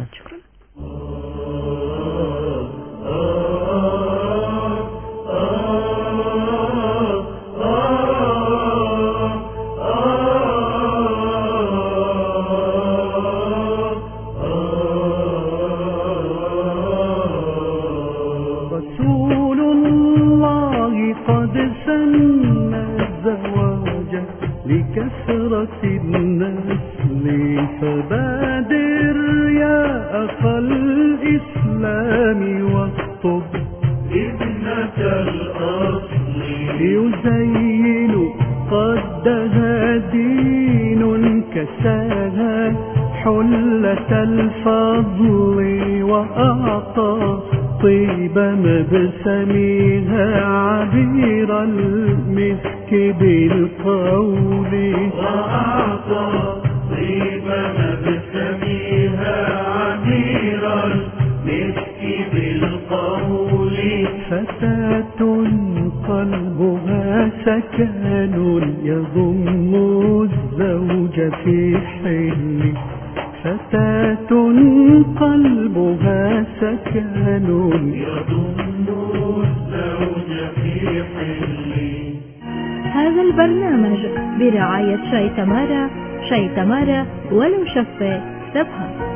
لكثرة النسل فبادر يا أخا الإسلام واخطب ابنة الأصل يزين قدها دين كساها حلة الفضل وأعطى طيب مبسمها عبير المسك بالقول وأعطى طيب مبسمها عبير المسك بالقول فتاة قلبها سكن يضم الزوج في حل فتاة قلبها سكن يضم الزوج في حل. هذا البرنامج برعاية شاي تمارا، شاي تمارا ولو شفة سبها.